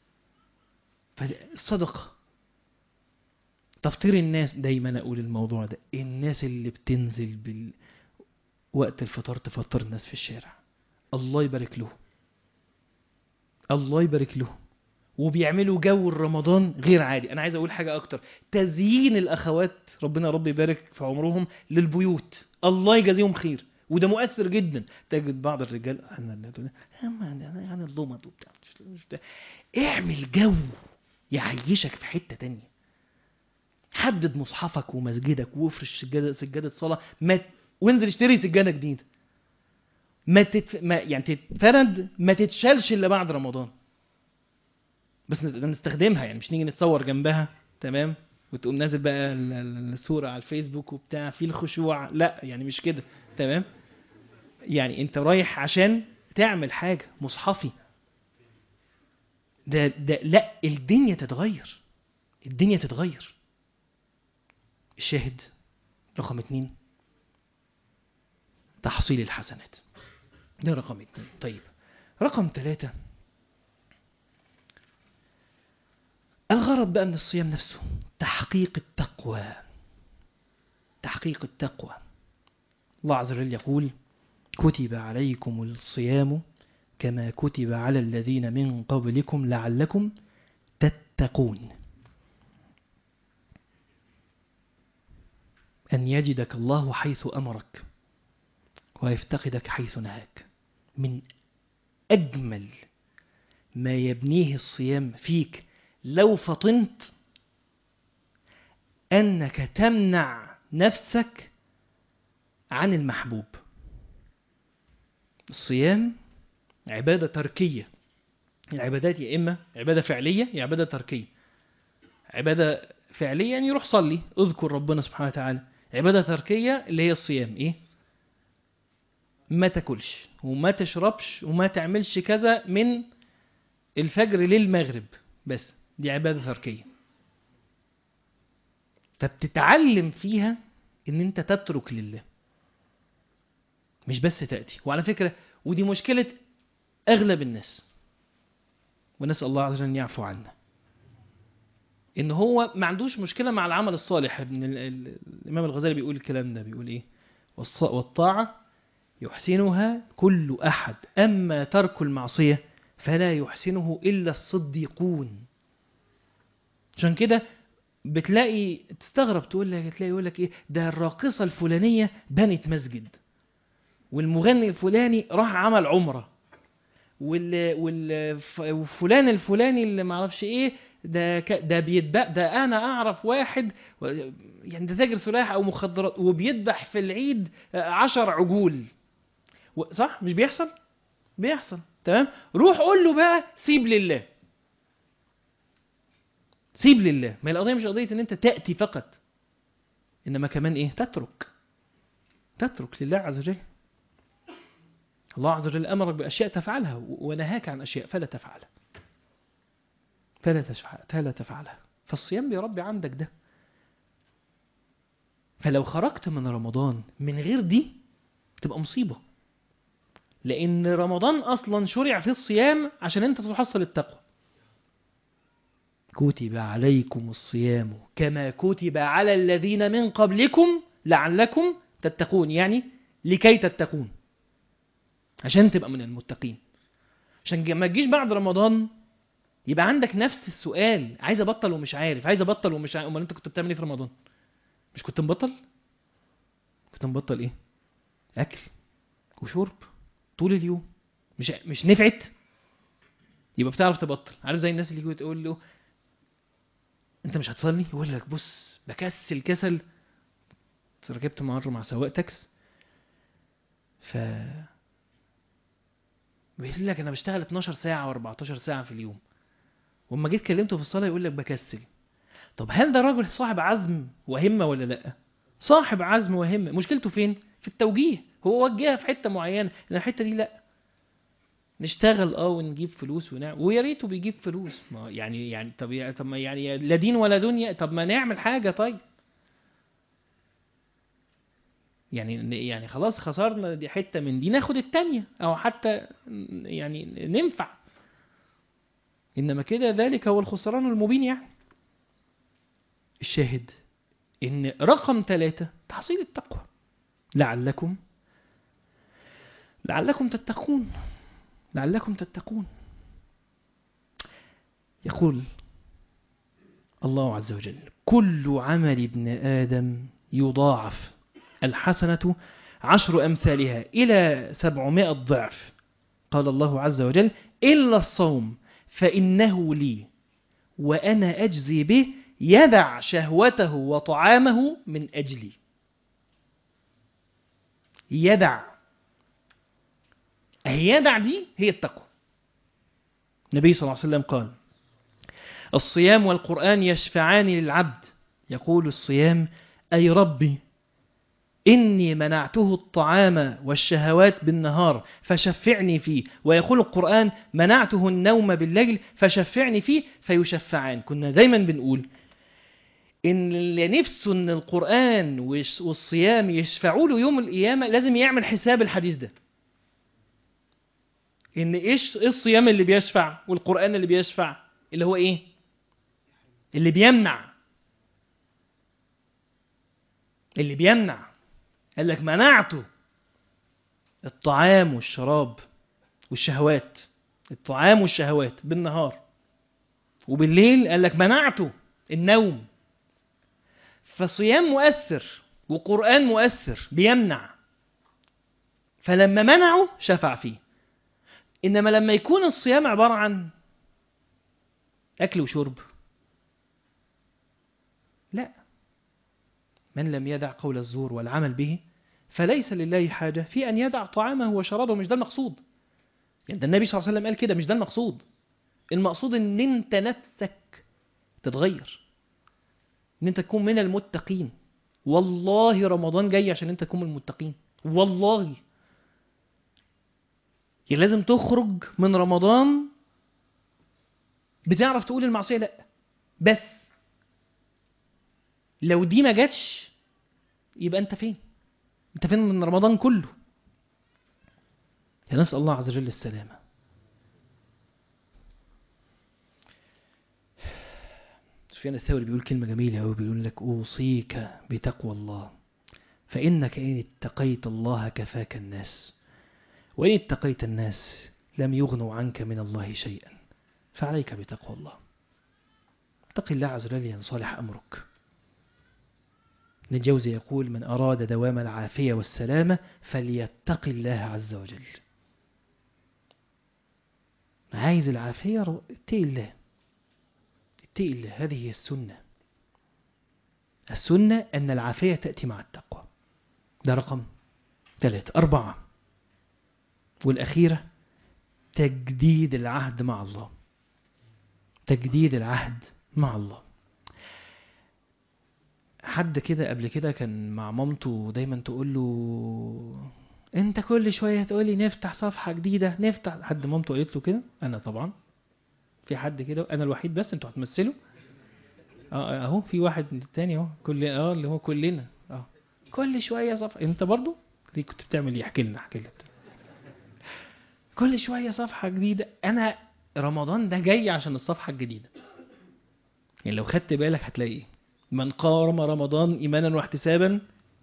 فالصدقة تفطير الناس، دايما اقول الموضوع ده، الناس اللي بتنزل بال... وقت الفطار تفطر الناس في الشارع، الله يبارك له، الله يبارك له. وبيعملوا جو رمضان غير عادي. انا عايز اقول حاجة اكتر، تزيين الاخوات ربنا رب يبارك في عمرهم للبيوت، الله يجازيهم خير، وده مؤثر جدا. تجد بعض الرجال يعني اللمض وبتاع، اعمل جو يعيشك في حتة تانية. حدد مصحفك ومسجدك وافرش سجادة سجادة صلاة، ما وانزل اشتري سجادة جديدة، ما, تت... ما يعني تتفرد، ما تتشالش الا بعد رمضان، بس نستخدمها يعني، مش نيجي نتصور جنبها تمام وتقوم نازل بقى الصورة على الفيسبوك وبتاع في الخشوع، لا يعني مش كده تمام. يعني انت رايح عشان تعمل حاجة مصحفي ده, ده لا، الدنيا تتغير، الدنيا تتغير. الشاهد رقم اتنين تحصيل الحسنات، ده رقم اتنين. طيب رقم ثلاثة الغرض بقى من الصيام نفسه تحقيق التقوى. تحقيق التقوى. الله عز وجل يقول كتب عليكم الصيام كما كتب على الذين من قبلكم لعلكم تتقون. أن يجدك الله حيث أمرك ويفتقدك حيث نهاك. من أجمل ما يبنيه الصيام فيك لو فطنت أنك تمنع نفسك عن المحبوب. الصيام عبادة تركية. العبادات يا إما عبادة فعلية يا عبادة تركية. عبادة فعلية يعني يروح صلي اذكر ربنا سبحانه وتعالى. عبادة تركية اللي هي الصيام إيه؟ ما تاكلش وما تشربش وما تعملش كذا من الفجر للمغرب، بس دي عبادة تركية. فبتتعلم فيها ان انت تترك لله، مش بس تأتي. وعلى فكرة ودي مشكلة اغلب الناس، ونسأل الله عز وجل ان يعفو عنا، ان هو ما عندوش مشكلة مع العمل الصالح. ابن الامام الغزالي بيقول الكلام ده، بيقول ايه؟ والطاعة يحسنها كل احد، اما ترك المعصية فلا يحسنه الا الصديقون. عشان كده بتلاقي تستغرب، تقول لك تلاقي يقول لك ايه ده الراقصة الفلانية بنت مسجد، والمغني الفلاني راح عمل عمرة، وال والفلان الفلاني اللي ما اعرفش ايه ده ك... ده بيذبح. ده انا اعرف واحد يعني ده تاجر سلاح او مخدرات وبيذبح في العيد عشر عجول و... صح مش بيحصل؟ بيحصل تمام. روح قول له بقى سيب لله، سيب لله. ما القضية مش قضية ان انت تأتي فقط، انما كمان ايه؟ تترك، تترك لله عز وجل. الله عز وجل امرك باشياء تفعلها ونهاك عن اشياء فلا تفعلها، فلا فلا تفعلها. فالصيام بيربي عندك ده. فلو خرجت من رمضان من غير دي تبقى مصيبة، لان رمضان اصلا شرع في الصيام عشان انت تحصل التقوى. كتب عليكم الصيام كما كتب على الذين من قبلكم لعلكم تتقون، يعني لكي تتقون، عشان تبقى من المتقين. عشان ما تجيش بعد رمضان يبقى عندك نفس السؤال، عايز ابطل ومش عارف، عايز ابطل ومش عارف. امال انت كنت بتعمل ايه في رمضان؟ مش كنت مبطل؟ كنت مبطل ايه؟ اكل وشرب طول اليوم، مش مش نفعت؟ يبقى بتعرف تبطل. عارف زي الناس اللي يجوا تقول له انت مش هتصلي، يقول لك بص بكسل كسل. ركبت مره مع سواق تاكس ف بيقول لك انا بشتغل اتناشر ساعه واربعتاشر ساعه في اليوم، واما جيت كلمته في الصلاه يقول لك بكسل. طب هل ده راجل صاحب عزم وهمه ولا لا؟ صاحب عزم وهمه. مشكلته فين؟ في التوجيه، هو وجهها في حتة معينة، إن الحتة دي لا نشتغل اه ونجيب فلوس ونعمل، ويا ريته بيجيب فلوس، ما يعني يعني طب طب ما يعني لا دين ولا دنيا، طب ما نعمل حاجة طيب. يعني يعني خلاص خسرنا دي حتة من دي، ناخد التانية او حتى يعني ننفع. انما كده ذلك هو الخسران المبين. يعني الشاهد ان رقم ثلاثة تحصيل التقوى، لعلكم لعلكم تتقون، لعلكم تتقون. يقول الله عز وجل: كل عمل ابن آدم يضاعف الحسنة عشر أمثالها إلى سبعمائة ضعف. قال الله عز وجل: إلا الصوم فإنه لي وأنا أجزي به، يدع شهوته وطعامه من أجلي. يدع، هي يدع دي هي التقوى. النبي صلى الله عليه وسلم قال: الصيام والقرآن يشفعان للعبد. يقول الصيام: أي ربي إني منعته الطعام والشهوات بالنهار فشفعني فيه. ويقول القرآن: منعته النوم بالليل فشفعني فيه. فيشفعان. كنا دايما بنقول إن اللي نفسه إن القرآن والصيام يشفعوا له يوم القيامة لازم يعمل حساب الحديث ده، إن إيش الصيام اللي بيشفع والقرآن اللي بيشفع، اللي هو إيه؟ اللي بيمنع، اللي بيمنع. قال لك منعته الطعام والشراب والشهوات، الطعام والشهوات بالنهار، وبالليل قال لك منعته النوم. فصيام مؤثر وقرآن مؤثر بيمنع، فلما منعه شفع فيه. إنما لما يكون الصيام عبارة عن أكل وشرب، لا، من لم يدع قول الزور والعمل به فليس لله حاجة في أن يدع طعامه وشرابه. مش ده المقصود. يعني ده النبي صلى الله عليه وسلم قال كده، مش ده المقصود. المقصود ان انت نفسك تتغير، ان انت تكون من المتقين. والله رمضان جاي عشان انت تكون من المتقين، والله. يعني لازم تخرج من رمضان بتعرف تقول المعصية لا. بس لو دي ما جاتش يبقى انت فين؟ انت فين من رمضان كله؟ نسأل الله عز وجل السلامة. سفيان الثوري بيقول كلمة جميلة، هو بيقول لك: أوصيك بتقوى الله، فإنك إن اتقيت الله كفاك الناس، وإن اتقيت الناس لم يغنوا عنك من الله شيئا، فعليك بتقوى الله. اتق الله عز وجل ينصلح أمرك. ابن الجوزي يقول: من أراد دوام العافية والسلامة فليتق الله عز وجل. عايز العافية، اتقي الله، اتقي الله. هذه هي السنة. السنة أن العافية تأتي مع التقوى. ده رقم ثلاثة. أربعة والأخيرة: تجديد العهد مع الله. تجديد العهد مع الله. حد كده قبل كده كان مع مامته دايما تقول له: انت كل شوية تقولي نفتح صفحة جديدة نفتح. حد مامته قالت له كده؟ انا طبعا في حد كده، انا الوحيد بس انتوا هتمثلوا. اه اهو في واحد تاني اهو، كل اه اللي هو كلنا اه كل شوية صفحة. انت برضو دي كنت بتعمل ايه؟ احكي لنا احكي لنا. كل شوية صفحة جديدة. انا رمضان ده جاي عشان الصفحة الجديدة. يعني لو خدت بالك هتلاقي ايه؟ من قام رمضان ايمانا واحتسابا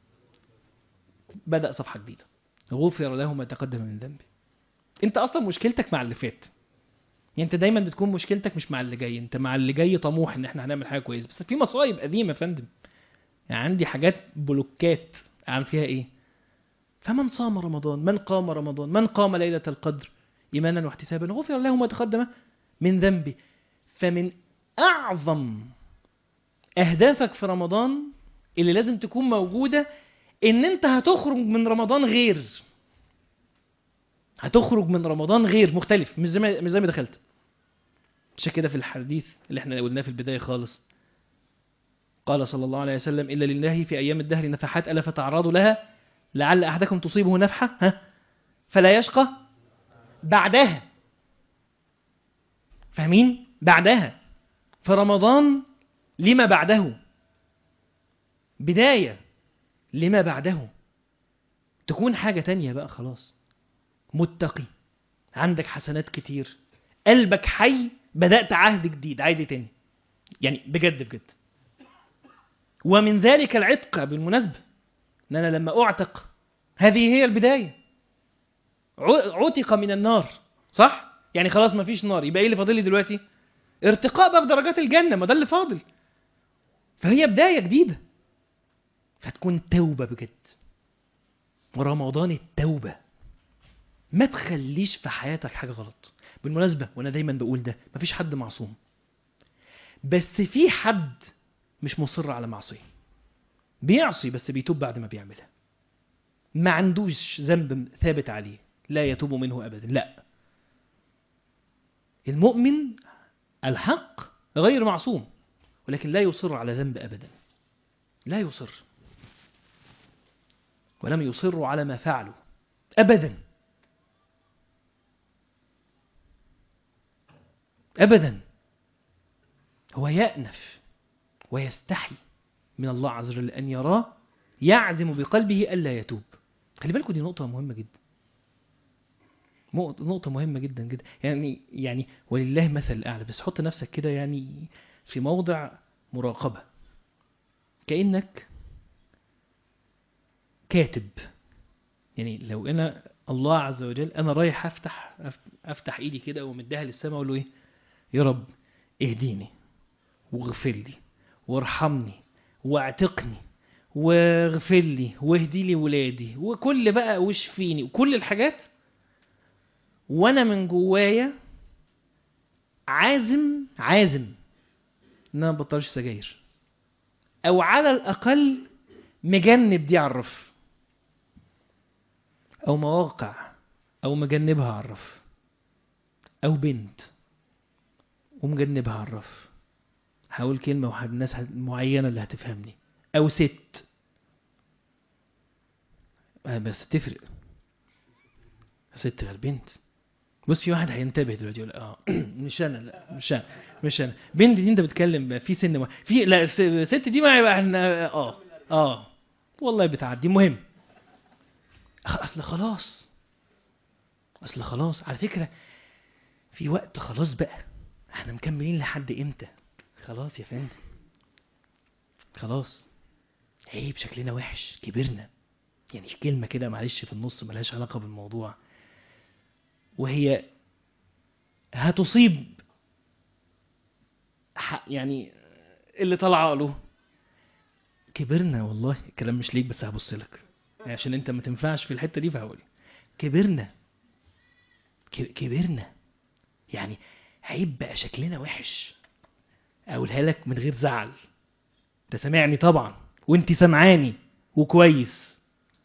بدأ صفحة جديدة، غفر له ما تقدم من ذنبه. انت اصلا مشكلتك مع اللي فات. يعني انت دايما بتكون مشكلتك مش مع اللي جاي، انت مع اللي جاي طموح ان احنا هنعمل حاجة كويسة، بس في مصايب قديمة يا فندم. يعني عندي حاجات بلوكات اعمل فيها ايه؟ فمن صام رمضان، من قام رمضان، من قام ليلة القدر ايمانا واحتسابا غفر له ما تقدم من ذنبه. فمن اعظم اهدافك في رمضان اللي لازم تكون موجودة ان انت هتخرج من رمضان غير، هتخرج من رمضان غير مختلف، مش زي ما مش زي ما دخلت. عشان كده في الحديث اللي احنا قلناه في البداية خالص قال صلى الله عليه وسلم: إلا لله في أيام الدهر نفحات ألا فتعرضوا لها لعل أحدكم تصيبه نفحة ها فلا يشقى بعدها. فاهمين؟ بعدها. فرمضان لما بعده، بداية لما بعده، تكون حاجة تانية بقى خلاص. متقي، عندك حسنات كتير، قلبك حي، بدأت عهد جديد، عادي تاني يعني بجد بجد. ومن ذلك العتق بالمناسبة، ان انا لما اعتق هذه هي البداية، عتق من النار، صح؟ يعني خلاص ما فيش نار، يبقى ايه اللي فاضل لي دلوقتي؟ ارتقاء بقى في درجات الجنة، ما ده اللي فاضل. فهي بداية جديدة، فتكون توبة بجد. ورمضان التوبة، ما تخليش في حياتك حاجة غلط. بالمناسبة وانا دايما بقول ده، ما فيش حد معصوم، بس في حد مش مصر على معصية، بيعصي بس بيتوب بعد ما بيعملها، ما عندوش ذنب ثابت عليه لا يتوب منه أبدا. لا، المؤمن الحق غير معصوم، ولكن لا يصر على ذنب أبدا، لا يصر، ولم يصروا على ما فعلوا أبدا أبدا. هو يأنف ويستحي من الله عز وجل أن يراه يعزم بقلبه ألا يتوب. خلي بالكم دي نقطة مهمة جدا، نقطة مهمة جدا جدا. يعني يعني ولله مثل الأعلى، بس حط نفسك كده يعني في موضع مراقبة، كأنك كاتب. يعني لو أنا الله عز وجل، أنا رايح أفتح أفتح إيدي كده ومديها للسماء وأقول له إيه؟ يا رب اهديني واغفر لي وارحمني واعتقني واغفر لي واهدي لي ولادي وكل بقى واشفيني وكل الحاجات، وانا من جوايا عازم عازم ان انا بطلش سجاير، او على الاقل مجنب دي عرف، او مواقع او مجنبها عرف، او بنت ومجنبها عرف. هقول كلمة وحد الناس معينة اللي هتفهمني، او ست بس تفرق، ست غير بنت. بص في واحد هينتبه دلوقتي يقول اه مش انا، لا مش انا مش انا بنت دي انت بتتكلم في سن ما. في لا ست دي ما يبقى احنا اه اه والله بتعدي. مهم، اصل خلاص اصل خلاص على فكرة في وقت خلاص بقى، احنا مكملين لحد امتى؟ خلاص يا فندم خلاص، عيب شكلنا وحش، كبرنا. يعني كلمة كده معلش في النص ملهاش علاقة بالموضوع، وهي هتصيب يعني اللي طلع له. كبرنا والله، الكلام مش ليك بس هبص لك عشان انت ما تنفعش في الحتة دي، فهقول كبرنا كبرنا يعني عيب بقى شكلنا وحش. اقولها لك من غير زعل، انت سامعني طبعا وانت سامعاني وكويس.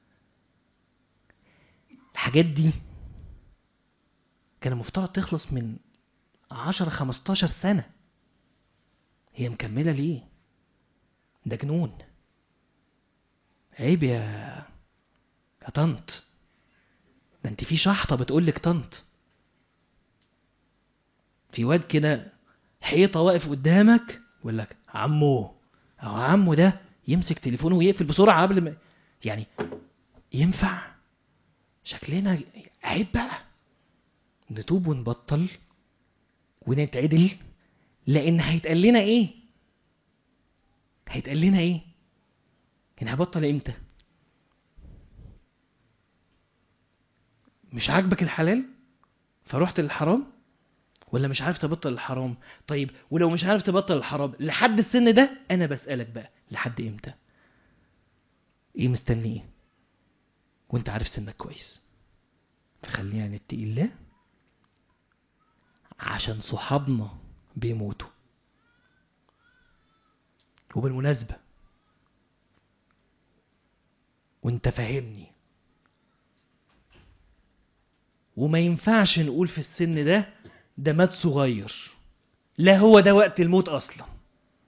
الحاجات دي كان المفترض تخلص من عشرة خمستاشر سنة، هي مكملة ليه؟ ده جنون. عيب يا يا طنط، ده انت في شحطة بتقولك طنط. في واد كده حيطة واقف قدامك يقول لك عمو، او عمو ده يمسك تليفونه ويقفل بسرعة قبل ما يعني ينفع. شكلنا عيب بقى، نتوب ونبطل ونتعدل، لان هيتقال لنا ايه؟ هيتقال لنا ايه؟ ان هبطل امتى؟ مش عاجبك الحلال فروحت للحرام، ولا مش عارف تبطل الحرام؟ طيب ولو مش عارف تبطل الحرام لحد السن ده، انا بسألك بقى لحد امتى؟ ايه مستني ايه وانت عارف سنك كويس؟ فخلينا نتقي الله عشان صحابنا بيموتوا. وبالمناسبة وانت فاهمني، وما ينفعش نقول في السن ده ده مات صغير، لا هو ده وقت الموت اصلا،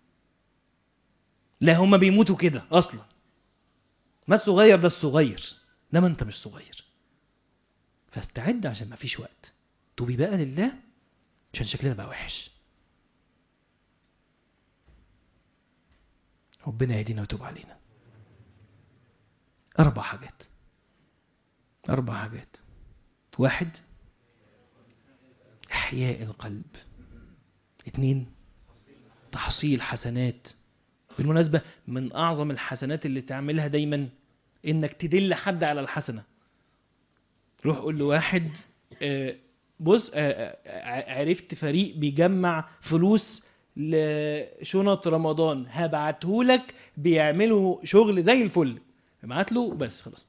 لا هما بيموتوا كده اصلا. مات صغير ده الصغير، انما انت مش صغير، فاستعد عشان ما فيش وقت. توبي بقى لله عشان شكلنا بقى وحش. ربنا يهدينا ويتوب علينا. اربع حاجات اربع حاجات واحد، احياء القلب. اتنين، تحصيل حسنات. بالمناسبة من اعظم الحسنات اللي تعملها دايما انك تدل حد على الحسنة. روح قول له واحد بص عرفت فريق بيجمع فلوس لشنط رمضان، هبعتهولك بيعملوا شغل زي الفل، ابعت له بس خلاص.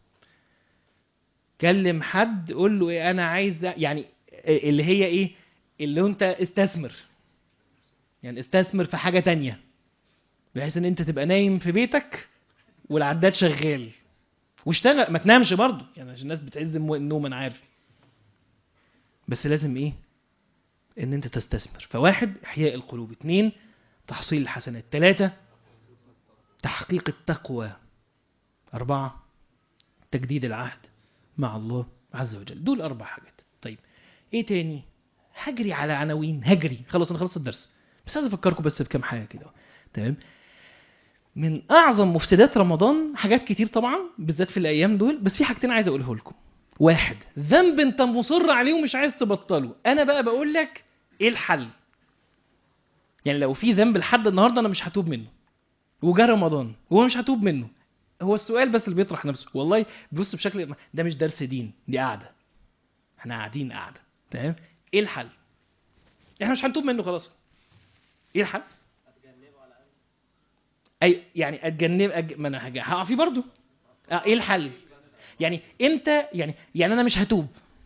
كلم حد قول له ايه انا عايز، يعني اللي هي ايه اللي انت استثمر، يعني استثمر في حاجة تانية بحيث ان انت تبقى نايم في بيتك والعداد شغال، واشتغل ما تنامش برضو يعني عشان الناس بتعز النوم انا عارف، بس لازم ايه ان انت تستثمر. فواحد احياء القلوب، اتنين تحصيل الحسنات، تلاتة تحقيق التقوى، اربعة تجديد العهد مع الله عز وجل. دول اربع حاجات. طيب ايه تاني؟ هجري على عناوين، هجري خلاص انا خلصت الدرس، بس عايز افكركم بس بكام حاجه كده. تمام. من اعظم مفسدات رمضان حاجات كتير طبعا بالذات في الايام دول، بس في حاجتين عايز اقوله لكم. واحد، ذنب انت مصر عليه ومش عايز تبطله. انا بقى بقول لك ايه الحل. يعني لو في ذنب لحد النهارده انا مش هتوب منه وجا رمضان وهو مش هتوب منه، هو السؤال بس اللي بيطرح نفسه. والله بص بشكل ده مش درس دين، دي قاعده، احنا قاعدين قاعده. تمام. ايه الحل؟ احنا مش هنتوب منه خلاص. ايه الحل؟ اتجنبه على الاقل. اي يعني اتجنب أج... ما انا هقع فيه برضه. اه ايه الحل؟ يعني امتى يعني يعني انا مش هتوب.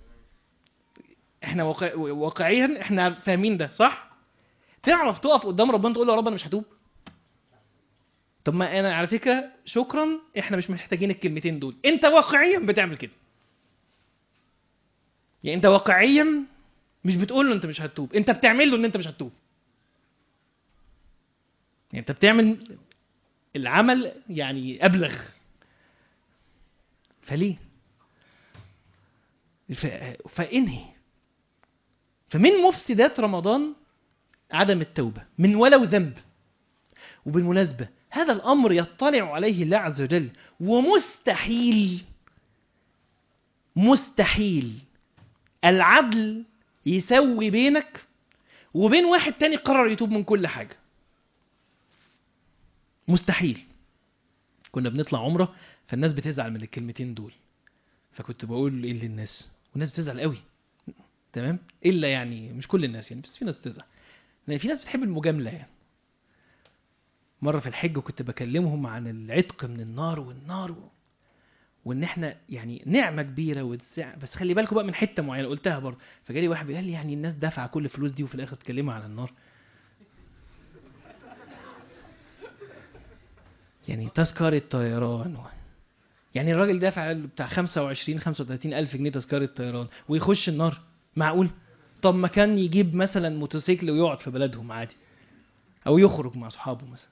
احنا واقع... واقعيا احنا فاهمين ده صح؟ تعرف تقف قدام ربنا تقول له يا رب انا مش هتوب؟ طب ما انا على فكره شكرا احنا مش محتاجين الكلمتين دول. انت واقعيا بتعمل كده. يعني انت واقعيا مش بتقول له انت مش هتوب، انت بتعمل له ان انت مش هتوب. يعني انت بتعمل العمل يعني ابلغ. فليه؟ ف... فانهي. فمن مفسدات رمضان عدم التوبة من ولو ذنب. وبالمناسبة هذا الأمر يطلع عليه الله عز وجل، ومستحيل مستحيل العدل يسوي بينك وبين واحد تاني قرر يتوب من كل حاجة. مستحيل. كنا بنطلع عمرة فالناس بتزعل من الكلمتين دول، فكنت بقول ايه للناس والناس بتزعل قوي. تمام. الا يعني مش كل الناس يعني، بس في ناس بتزعل. يعني في ناس بتحب المجاملة. يعني مرة في الحج كنت بكلمهم عن العتق من النار والنار و... وان احنا يعني نعمة كبيرة وتسع، بس خلي بالكم بقى من حتة معينة قلتها برضه. فجالي واحد بيقول لي يعني الناس دافعة كل الفلوس دي وفي الاخر تكلموا على النار. يعني تذكرة طيران و... يعني الراجل دافع بتاع خمسة وعشرين خمسة وثلاثين ألف جنيه تذكرة طيران ويخش النار؟ معقول؟ طب ما كان يجيب مثلا موتوسيكل ويقعد في بلدهم عادي، او يخرج مع صحابه مثلا.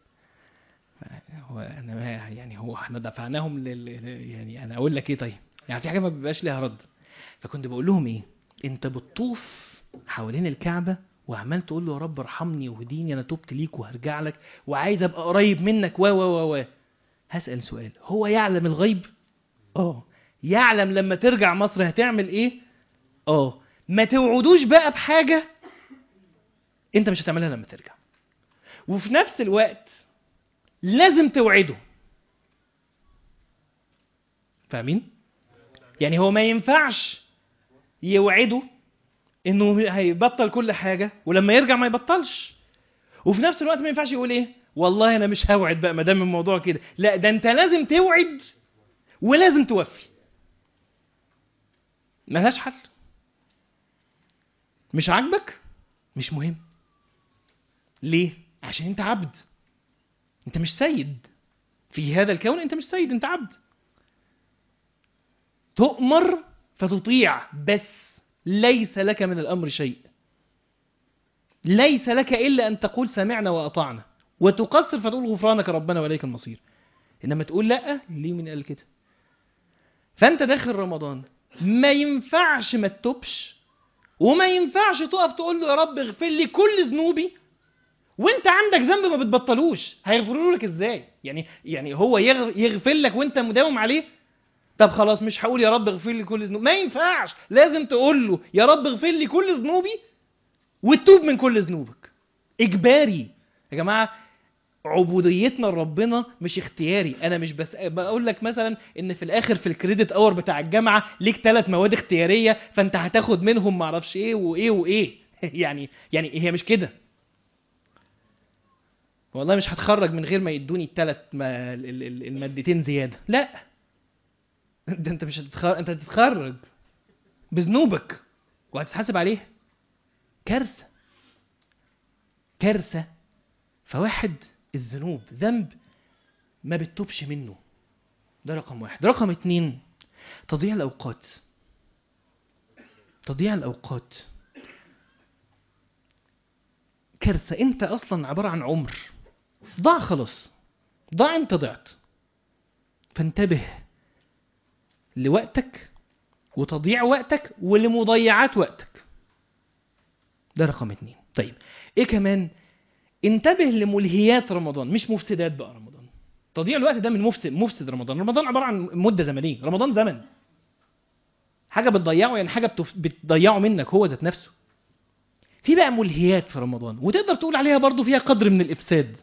هو انا يعني هو احنا دفعناهم لل... يعني انا اقول لك ايه؟ طيب يعني في حاجه ما بيبقاش ليها رد. فكنت بقول لهم ايه، انت بتطوف حوالين الكعبه وعمال تقول له يا رب ارحمني واهديني انا تبت ليك وهرجع لك وعايز ابقى قريب منك و و و هسال سؤال، هو يعلم الغيب؟ اه. يعلم لما ترجع مصر هتعمل ايه؟ اه. ما توعدوش بقى بحاجه انت مش هتعملها لما ترجع، وفي نفس الوقت لازم توعده. فاهمين؟ يعني هو ما ينفعش يوعده انه هيبطل كل حاجة ولما يرجع ما يبطلش، وفي نفس الوقت ما ينفعش يقول ايه والله انا مش هوعد بقى ما دام الموضوع كده. لا، ده انت لازم توعد ولازم توفي. ملهاش حل. مش عاجبك مش مهم. ليه؟ عشان انت عبد، انت مش سيد في هذا الكون. انت مش سيد، انت عبد. تؤمر فتطيع، بس ليس لك من الأمر شيء. ليس لك إلا أن تقول سمعنا وأطعنا، وتقصر فتقول غفرانك ربنا وإليك المصير. إنما تقول لأ، ليه من قال كده؟ فانت داخل رمضان ما ينفعش ما تتوبش، وما ينفعش تقف تقول له يا رب اغفر لي كل ذنوبي وانت عندك ذنب ما بتبطلوش. هيغفروا لك ازاي؟ يعني يعني هو يغفر لك وانت مداوم عليه؟ طب خلاص مش هقول يا رب اغفر لي كل ذنوبي، ما ينفعش، لازم تقول له يا رب اغفر لي كل ذنوبي وتتوب من كل ذنوبك. اجباري يا جماعه، عبوديتنا لربنا مش اختياري. انا مش بس بقول لك مثلا ان في الاخر في الكريدت اور بتاع الجامعه ليك ثلاث مواد اختياريه فانت هتاخد منهم معرفش ايه وايه وايه يعني يعني هي مش كده. والله مش هتخرج من غير ما يدوني الثلاث ما المادتين زياده، لا ده انت مش هتتخرج، انت هتتخرج بذنوبك وهتتحاسب عليها. كارثه كارثه. فواحد الذنوب ذنب ما بتتوبش منه، ده رقم واحد. رقم اتنين تضييع الأوقات. تضييع الأوقات كارثة. انت اصلا عبارة عن عمر ضاع خلاص، ضاع، انت ضعت. فانتبه لوقتك وتضييع وقتك ولمضيعات وقتك، ده رقم اتنين. طيب ايه كمان؟ انتبه لملهيات رمضان، مش مفسدات بقى رمضان. تضييع الوقت ده من مفسد مفسد رمضان. رمضان عبارة عن مدة زمنية، رمضان زمن، حاجة بتضيعه، يعني حاجة بتضيعه منك هو ذات نفسه. في بقى ملهيات في رمضان وتقدر تقول عليها برضو فيها قدر من الإفساد.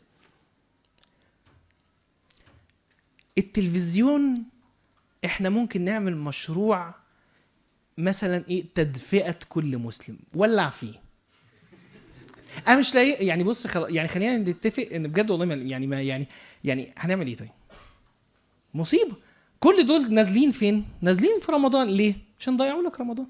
التلفزيون احنا ممكن نعمل مشروع مثلا ايه، تدفئة كل مسلم، ولع فيه. انا مش لاقي يعني، بص خل... يعني خلينا نتفق ان بجد والله ما يعني ما يعني يعني هنعمل ايه؟ طيب مصيبة. كل دول نازلين فين؟ نازلين في رمضان. ليه؟ عشان ضيعوا لك رمضان،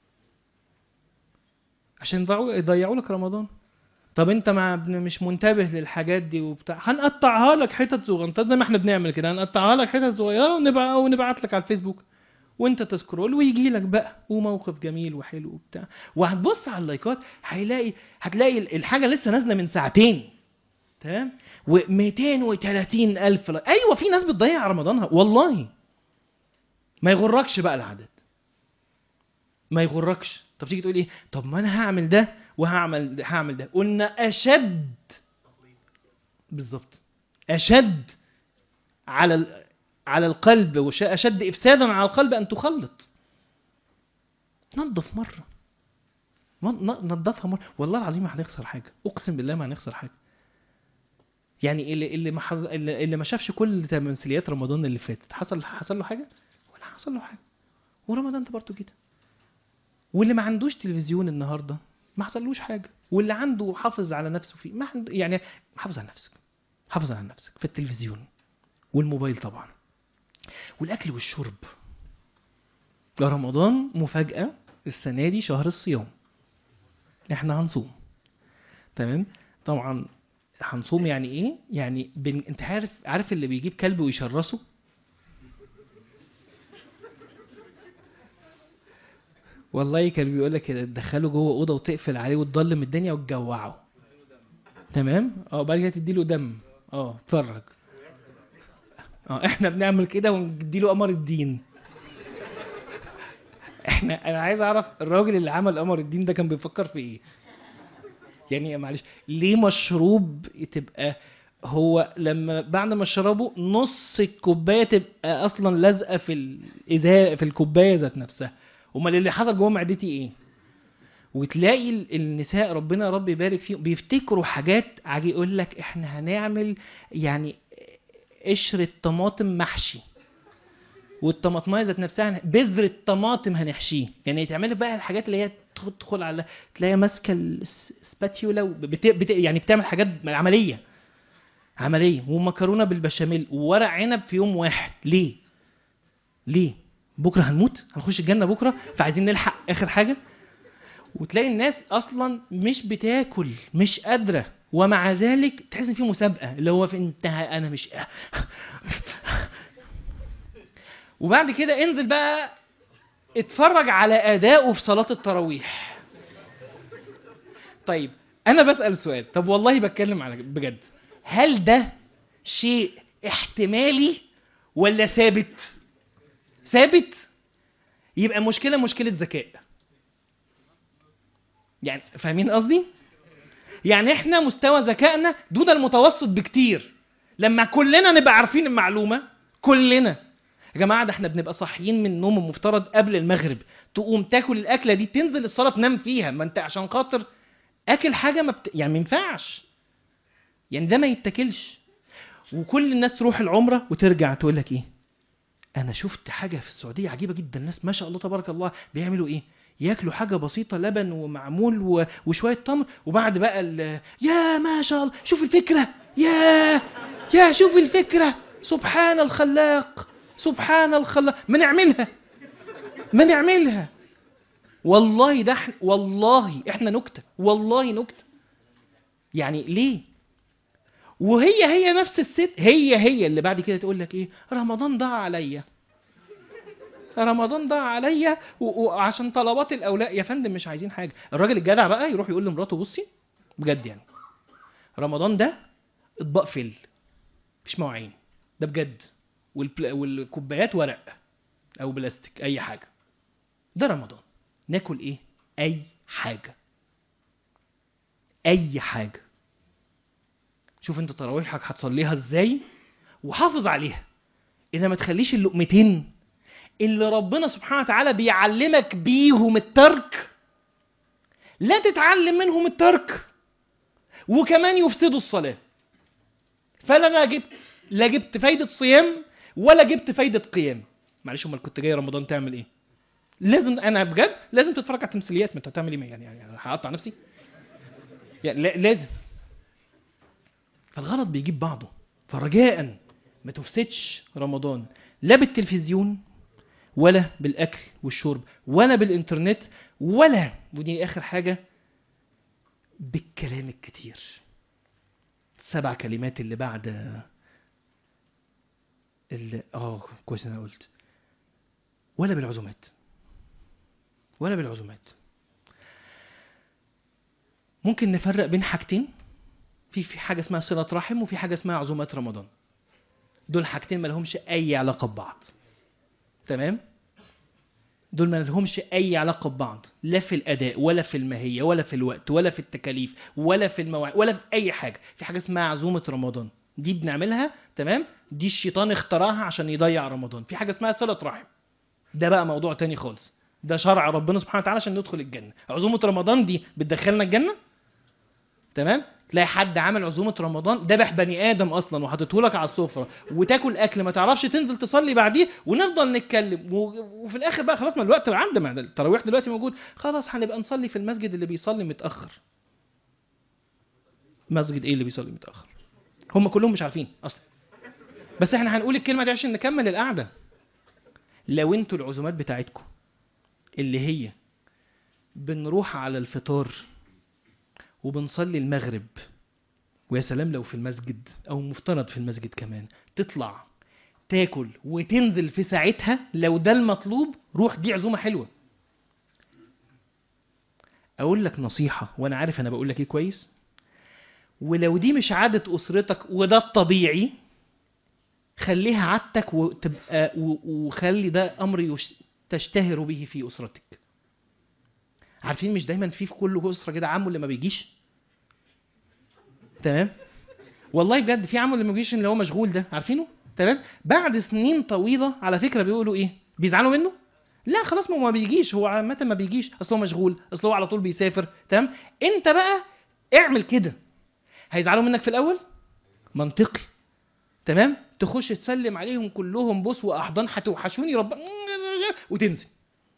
عشان يضيعوا لك رمضان. طب انت ما مش منتبه للحاجات دي وبتاع، هنقطعها لك حتت صغيره زي ما احنا بنعمل كده، هنقطعها لك حتت صغيره ونبقى ونبعت لك على الفيسبوك وانت تسكرول ويجي لك بقى وموقف جميل وحلو وبتاع، وهتبص على اللايكات هيلاقي هتلاقي الحاجه لسه نازله من ساعتين، تمام، ومئتين وثلاثين الف لايك. ايوه في ناس بتضيع رمضانها والله. ما يغركش بقى العدد، ما يغركش. طب تيجي تقول ايه؟ طب ما انا هعمل ده وهعمل ده هعمل ده. قلنا اشد، بالظبط، اشد على على القلب واشد افسادا على القلب ان تخلط. نظف مره، نظفها مره، والله العظيم ما هنخسر حاجه، اقسم بالله ما هنخسر حاجه. يعني اللي اللي ما حض... اللي ما شافش كل تمثيليات رمضان اللي فاتت حصل حصل له حاجه ولا حصل له حاجه؟ ورمضان ده برضه كده. واللي ما عندوش تلفزيون النهارده ما حصلوش حاجه، واللي عنده حافظ على نفسه فيه ما عنده، يعني حافظ على نفسك، حافظ على نفسك في التلفزيون والموبايل طبعا والاكل والشرب. رمضان مفاجاه السنه دي، شهر الصيام، احنا هنصوم، تمام. طبعا هنصوم يعني ايه؟ يعني بن... انت عارف عارف اللي بيجيب كلب ويشرسه؟ والله كان بيقول لك كده، تدخله جوه اوضه وتقفل عليه وتضلم الدنيا وتجوعه، تمام. اه بعد كده تديله دم، اه اتفرج. اه احنا بنعمل كده ونديله قمر الدين. احنا انا عايز اعرف الراجل اللي عمل قمر الدين ده كان بيفكر في ايه؟ يعني معلش، ليه مشروب تبقى هو لما بعد ما اشربه نص الكوبايه تبقى اصلا لازقه في الازازه في الكوبايه ذات نفسها؟ امال اللي حصل جوه معدتي ايه؟ وتلاقي النساء ربنا يا رب يبارك فيهم بيفتكروا حاجات عاجي، يقول لك احنا هنعمل يعني قشرة طماطم محشي، والطماطمايه ذات نفسها بذر الطماطم هنحشيه. يعني تعمل بقى الحاجات اللي هي تدخل على تلاقي ماسكه السباتيولا بت... بت... يعني بتعمل حاجات عمليه عمليه ومكرونه بالبشاميل وورق عنب في يوم واحد. ليه؟ ليه؟ بكره هنموت، هنخش الجنه بكره، فعايزين نلحق اخر حاجه. وتلاقي الناس اصلا مش بتاكل، مش قادره، ومع ذلك تحس ان في مسابقه اللي هو في انتهى انا مش وبعد كده انزل بقى اتفرج على اداؤه في صلاه التراويح. طيب انا بسأل سؤال، طب والله بتكلم على بجد، هل ده شيء احتمالي ولا ثابت؟ ثابت، يبقى مشكله مشكله ذكاء. يعني فاهمين قصدي؟ يعني احنا مستوى ذكائنا دون المتوسط بكتير. لما كلنا نبقى عارفين المعلومه، كلنا يا جماعه ده احنا بنبقى صاحيين من النوم المفترض قبل المغرب، تقوم تاكل الاكله دي تنزل الصلاه تنام فيها، ما انت عشان خاطر اكل حاجه ما بت... يعني ما ينفعش، يعني ده ما يتاكلش. وكل الناس تروح العمره وترجع تقول لك ايه، انا شفت حاجه في السعوديه عجيبه جدا، الناس ما شاء الله تبارك الله بيعملوا ايه، ياكلوا حاجه بسيطه، لبن ومعمول و... وشويه تمر، وبعد بقى ال... يا ما شاء الله شوف الفكره، يا يا شوف الفكره، سبحان الخلاق سبحان الخلاق، ما نعملها ما نعملها. والله ده احنا والله احنا نكته، والله نكته. يعني ليه؟ وهي هي نفس الست، هي هي اللي بعد كده تقول لك ايه، رمضان ضاع عليا، رمضان ضاع عليا وعشان طلبات الاولاد. يا فندم مش عايزين حاجه. الراجل الجدع بقى يروح يقول لمراته بصي بجد، يعني رمضان ده اطباق فل مش مواعين، ده بجد، والبل... والكوبايات ورق او بلاستيك اي حاجه، ده رمضان. ناكل ايه؟ اي حاجه، اي حاجه. شوف انت تراويحك هتصليها ازاي وحافظ عليها، اذا ما تخليش اللقمتين اللي ربنا سبحانه وتعالى بيعلمك بيهم الترك لا تتعلم منهم الترك وكمان يفسدوا الصلاة. فلا انا جبت لا جبت فايدة صيام ولا جبت فايدة قيام. معلش امال كنت جاي رمضان تعمل ايه؟ لازم انا بجد لازم تتفرج على تمثيليات، ما انت هتعمل ايه يعني؟ يعني هقطع نفسي يعني لازم. فالغلط بيجيب بعضه. فرجاء ما تفسدش رمضان لا بالتلفزيون ولا بالاكل والشرب ولا بالانترنت ولا، ودي اخر حاجه، بالكلام الكتير. سبع كلمات اللي بعد اللي اه كويس انا قلت، ولا بالعزومات ولا بالعزومات. ممكن نفرق بين حاجتين، في في حاجه اسمها صله رحم وفي حاجه اسمها عزومات رمضان. دول حاجتين ما لهمش اي علاقه ببعض، تمام؟ دول ما لهمش اي علاقه ببعض، لا في الاداء ولا في الماهيه ولا في الوقت ولا في التكاليف ولا في المواعيد ولا في اي حاجه. في حاجه اسمها عزومه رمضان، دي بنعملها، تمام؟ دي الشيطان اخترعها عشان يضيع رمضان. في حاجه اسمها صله رحم، ده بقى موضوع تاني خالص، ده شرع ربنا سبحانه وتعالى عشان ندخل الجنه. عزومه رمضان دي بتدخلنا الجنه، تمام؟ تلاقي حد عامل عزومه رمضان ذبح بني ادم اصلا وحاطته لك على السفره، وتاكل اكل ما تعرفش تنزل تصلي بعديه، ونفضل نتكلم، وفي الاخر بقى خلاص ما الوقت عندنا، ما التراويح دلوقتي موجود، خلاص هنبقى نصلي في المسجد اللي بيصلي متاخر. مسجد ايه اللي بيصلي متاخر؟ هم كلهم مش عارفين اصلا، بس احنا هنقول الكلمه دي عشان نكمل القعده. لو انتوا العزومات بتاعتكم اللي هي بنروح على الفطار وبنصلي المغرب، ويا سلام لو في المسجد او مفترض في المسجد كمان، تطلع تاكل وتنزل في ساعتها، لو ده المطلوب روح، دي عزومه حلوه. اقول لك نصيحه وانا عارف انا بقول لك ايه كويس، ولو دي مش عاده اسرتك وده الطبيعي، خليها عادتك وتبقى وخلي ده امر تشتهر به في اسرتك. عارفين مش دايما في في كل اسره كده عمو اللي ما بيجيش، تمام؟ والله بجد في عمو اللي ما بيجيش اللي هو مشغول ده، عارفينه؟ تمام؟ بعد سنين طويله على فكره بيقولوا ايه؟ بيزعلوا منه؟ لا خلاص ما بيجيش، هو عامه ما بيجيش، اصل هو مشغول، اصل هو على طول بيسافر، تمام؟ انت بقى اعمل كده. هيزعلوا منك في الاول؟ منطقي، تمام؟ تخش تسلم عليهم كلهم بوس واحضان، هتوحشوني رب، وتنزل.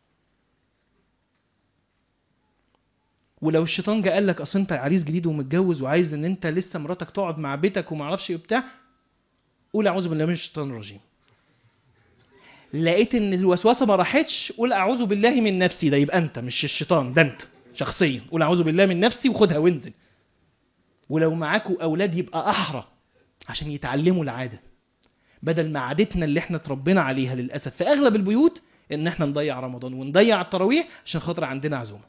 ولو الشيطان جه قال لك اصل انت عريس جديد ومتجوز وعايز ان انت لسه مراتك تقعد مع بيتك وما اعرفش ايه وبتاع، قول اعوذ بالله من الشيطان الرجيم. لقيت ان الوسوسه ما راحتش، قول اعوذ بالله من نفسي، ده يبقى انت مش الشيطان، ده انت شخصيا. قول اعوذ بالله من نفسي وخدها وانزل. ولو معاكوا اولاد يبقى احرى عشان يتعلموا العاده، بدل ما عادتنا اللي احنا اتربينا عليها للاسف في اغلب البيوت ان احنا نضيع رمضان ونضيع التراويح عشان خاطر عندنا عزومه.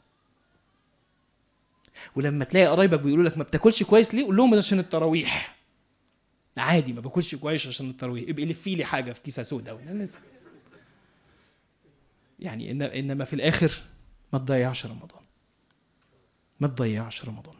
ولما تلاقي قرايبك بيقولوا لك ما بتاكلش كويس ليه، قول لهم عشان التراويح. عادي ما باكلش كويس عشان التراويح، ابقى لفي لي حاجه في كيسه سودا. يعني إن إنما في الآخر ما تضيعش رمضان، ما تضيعش رمضان.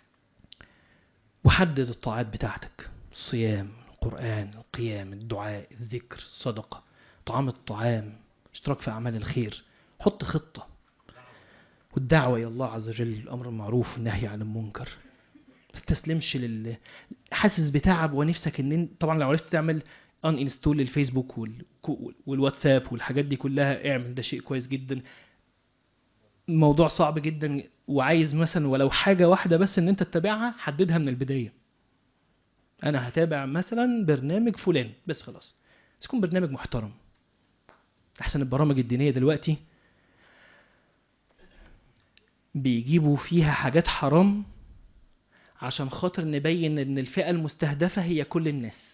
وحدد الطاعات بتاعتك، الصيام، القرآن، القيام، الدعاء، الذكر، الصدقة، طعام الطعام، اشتراك في أعمال الخير. حط خطة. والدعوة إلى الله عز وجل، الأمر المعروف والنهي عن المنكر. ما تستسلمش لل حاسس بتعب ونفسك ان طبعا لو عرفت تعمل ان انستول للفيسبوك وال... والواتساب والحاجات دي كلها اعمل، ده شيء كويس جدا. الموضوع صعب جدا وعايز مثلا ولو حاجة واحدة بس ان انت تتابعها، حددها من البداية. انا هتابع مثلا برنامج فلان بس، خلاص، بس يكون برنامج محترم. احسن البرامج الدينية دلوقتي بيجيبوا فيها حاجات حرام عشان خاطر نبين ان الفئة المستهدفة هي كل الناس.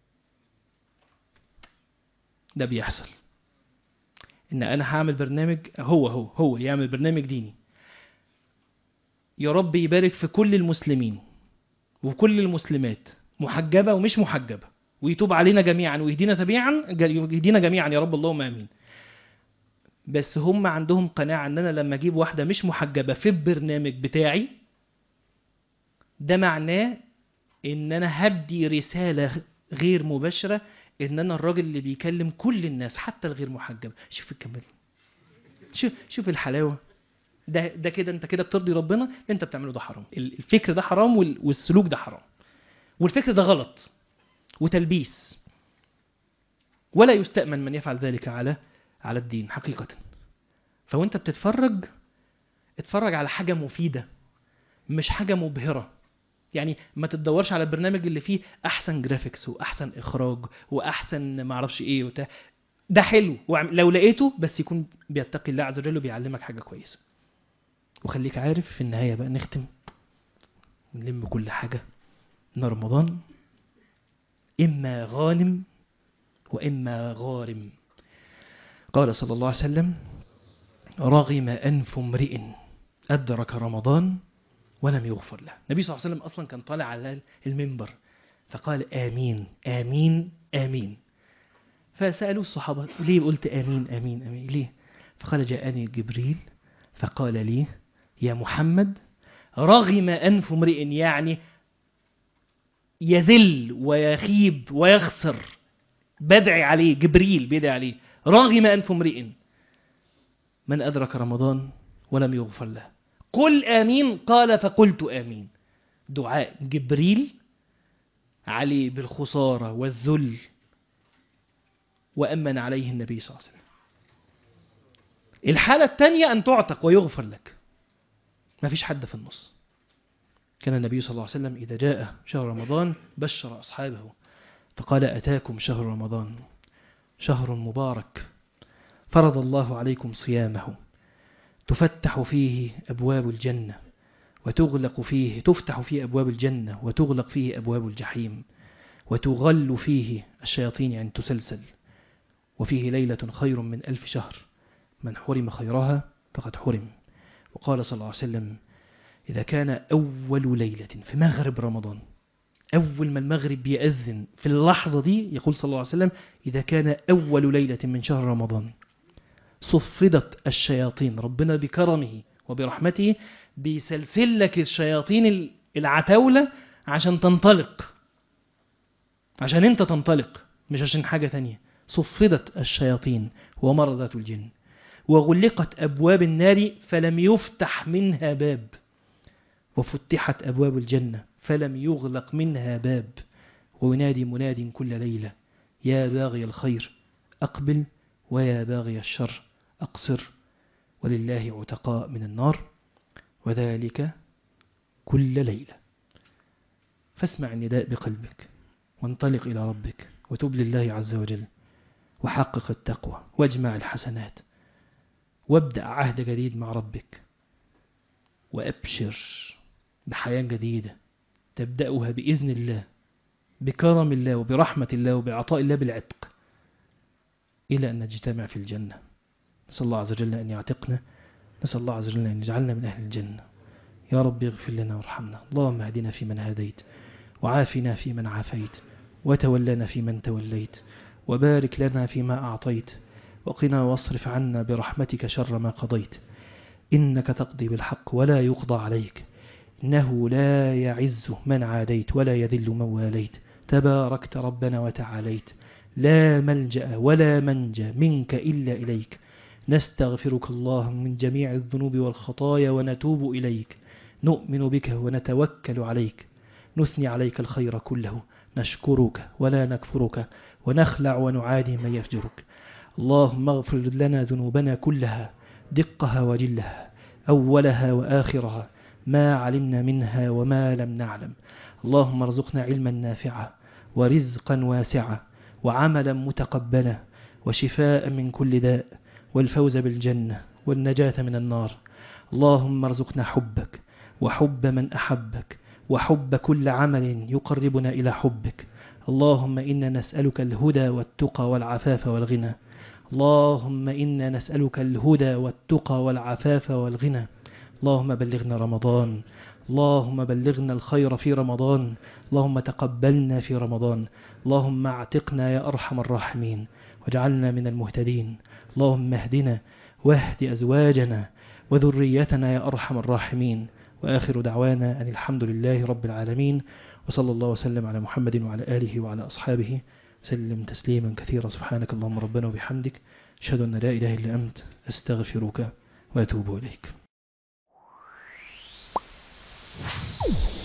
ده بيحصل ان انا هعمل برنامج، هو هو هو يعمل برنامج ديني، يا رب يبارك في كل المسلمين وكل المسلمات، محجبة ومش محجبة، ويتوب علينا جميعا ويهدينا تبيعا يهدينا جميعا يا رب اللهم امين. بس هم عندهم قناعة ان انا لما اجيب واحدة مش محجبة في البرنامج بتاعي، ده معناه ان انا هدي رسالة غير مباشرة ان انا الراجل اللي بيكلم كل الناس حتى الغير محجبة. شوف الكمال، شوف شوف الحلاوة. ده ده كده انت كده بترضي ربنا. اللي انت بتعمله ده حرام، الفكر ده حرام والسلوك ده حرام، والفكر ده غلط وتلبيس، ولا يستأمن من يفعل ذلك على على الدين حقيقة. فوانت بتتفرج، اتفرج على حاجة مفيدة مش حاجة مبهرة. يعني ما تدورش على البرنامج اللي فيه احسن جرافيكس واحسن اخراج واحسن ما اعرفش ايه وتا. ده حلو لو لقيته، بس يكون بيتقي الله عز وجل وبيعلمك حاجة كويسة. وخليك عارف في النهاية بقى نختم نلم كل حاجة ان رمضان اما غانم واما غارم. قال صلى الله عليه وسلم: رغم انف امرئ ادرك رمضان ولم يغفر له. النبي صلى الله عليه وسلم اصلا كان طالع على المنبر فقال امين امين امين. فسألوا الصحابة: ليه قلت امين امين امين ليه؟ فقال: جاءني جبريل فقال لي يا محمد رغم انف امرئ، يعني يذل ويخيب ويخسر، بدعي عليه، جبريل بيدعي عليه، رغم انف امرئ من ادرك رمضان ولم يغفر له. قل آمين. قال فقلت آمين. دعاء جبريل عليه بالخسارة والذل، وأمن عليه النبي صلى الله عليه وسلم. الحالة الثانية أن تعتق ويغفر لك، ما فيش حد في النص. كان النبي صلى الله عليه وسلم إذا جاء شهر رمضان بشر أصحابه فقال: أتاكم شهر رمضان شهر مبارك فرض الله عليكم صيامه، تفتح فيه أبواب الجنة وتغلق فيه تفتح فيه أبواب الجنة وتغلق فيه أبواب الجحيم، وتغل فيه الشياطين يعني تسلسل، وفيه ليلة خير من ألف شهر، من حرم خيرها فقد حرم. وقال صلى الله عليه وسلم: إذا كان أول ليلة في مغرب رمضان، أول ما المغرب بيأذن في اللحظة دي، يقول صلى الله عليه وسلم: إذا كان أول ليلة من شهر رمضان صفدت الشياطين، ربنا بكرمه وبرحمته بيسلسل لك الشياطين العتاولة عشان تنطلق، عشان انت تنطلق مش عشان حاجة تانية. صفدت الشياطين ومرضت الجن، وغلقت أبواب النار فلم يفتح منها باب، وفتحت أبواب الجنة فلم يغلق منها باب، وينادي مناد كل ليلة: يا باغي الخير أقبل ويا باغي الشر أقصر، ولله عتقاء من النار، وذلك كل ليلة. فاسمع النداء بقلبك وانطلق إلى ربك وتوب لله عز وجل، وحقق التقوى واجمع الحسنات، وابدأ عهد جديد مع ربك، وأبشر بحياة جديدة تبدأها بإذن الله بكرم الله وبرحمة الله وبعطاء الله بالعتق، إلى أن نجتمع في الجنة. نسأل الله عز وجل أن يعتقنا، نسأل الله عز وجل أن يجعلنا من أهل الجنة. يا رب اغفر لنا وارحمنا. اللهم اهدنا فيمن هديت، وعافنا فيمن عافيت، وتولنا فيمن توليت، وبارك لنا فيما أعطيت، وقنا واصرف عنا برحمتك شر ما قضيت، إنك تقضي بالحق ولا يقضى عليك، إنه لا يعز من عاديت ولا يذل من واليت، تباركت ربنا وتعاليت، لا ملجأ ولا منجى منك إلا إليك، نستغفرك اللهم من جميع الذنوب والخطايا ونتوب إليك، نؤمن بك ونتوكل عليك، نثني عليك الخير كله، نشكرك ولا نكفرك، ونخلع ونعادي من يفجرك. اللهم اغفر لنا ذنوبنا كلها، دقها وجلها، أولها وآخرها، ما علمنا منها وما لم نعلم. اللهم ارزقنا علما نافعا ورزقا واسعا وعملا متقبلا وشفاء من كل داء والفوز بالجنة والنجاة من النار. اللهم ارزقنا حبك وحب من أحبك وحب كل عمل يقربنا إلى حبك. اللهم إنا نسألك الهدى والتقى والعفاف والغنى. اللهم إنا نسألك الهدى والتقى والعفاف والغنى. اللهم بلغنا رمضان، اللهم بلغنا الخير في رمضان، اللهم تقبلنا في رمضان، اللهم اعتقنا يا أرحم الراحمين واجعلنا من المهتدين. اللهم اهدنا واهد أزواجنا وذريتنا يا أرحم الراحمين. وآخر دعوانا أن الحمد لله رب العالمين، وصلى الله وسلم على محمد وعلى آله وعلى أصحابه سلم تسليما كثيرا. سبحانك اللهم ربنا وبحمدك، أشهد أن لا إله إلا أنت، أستغفرك وأتوب إليك.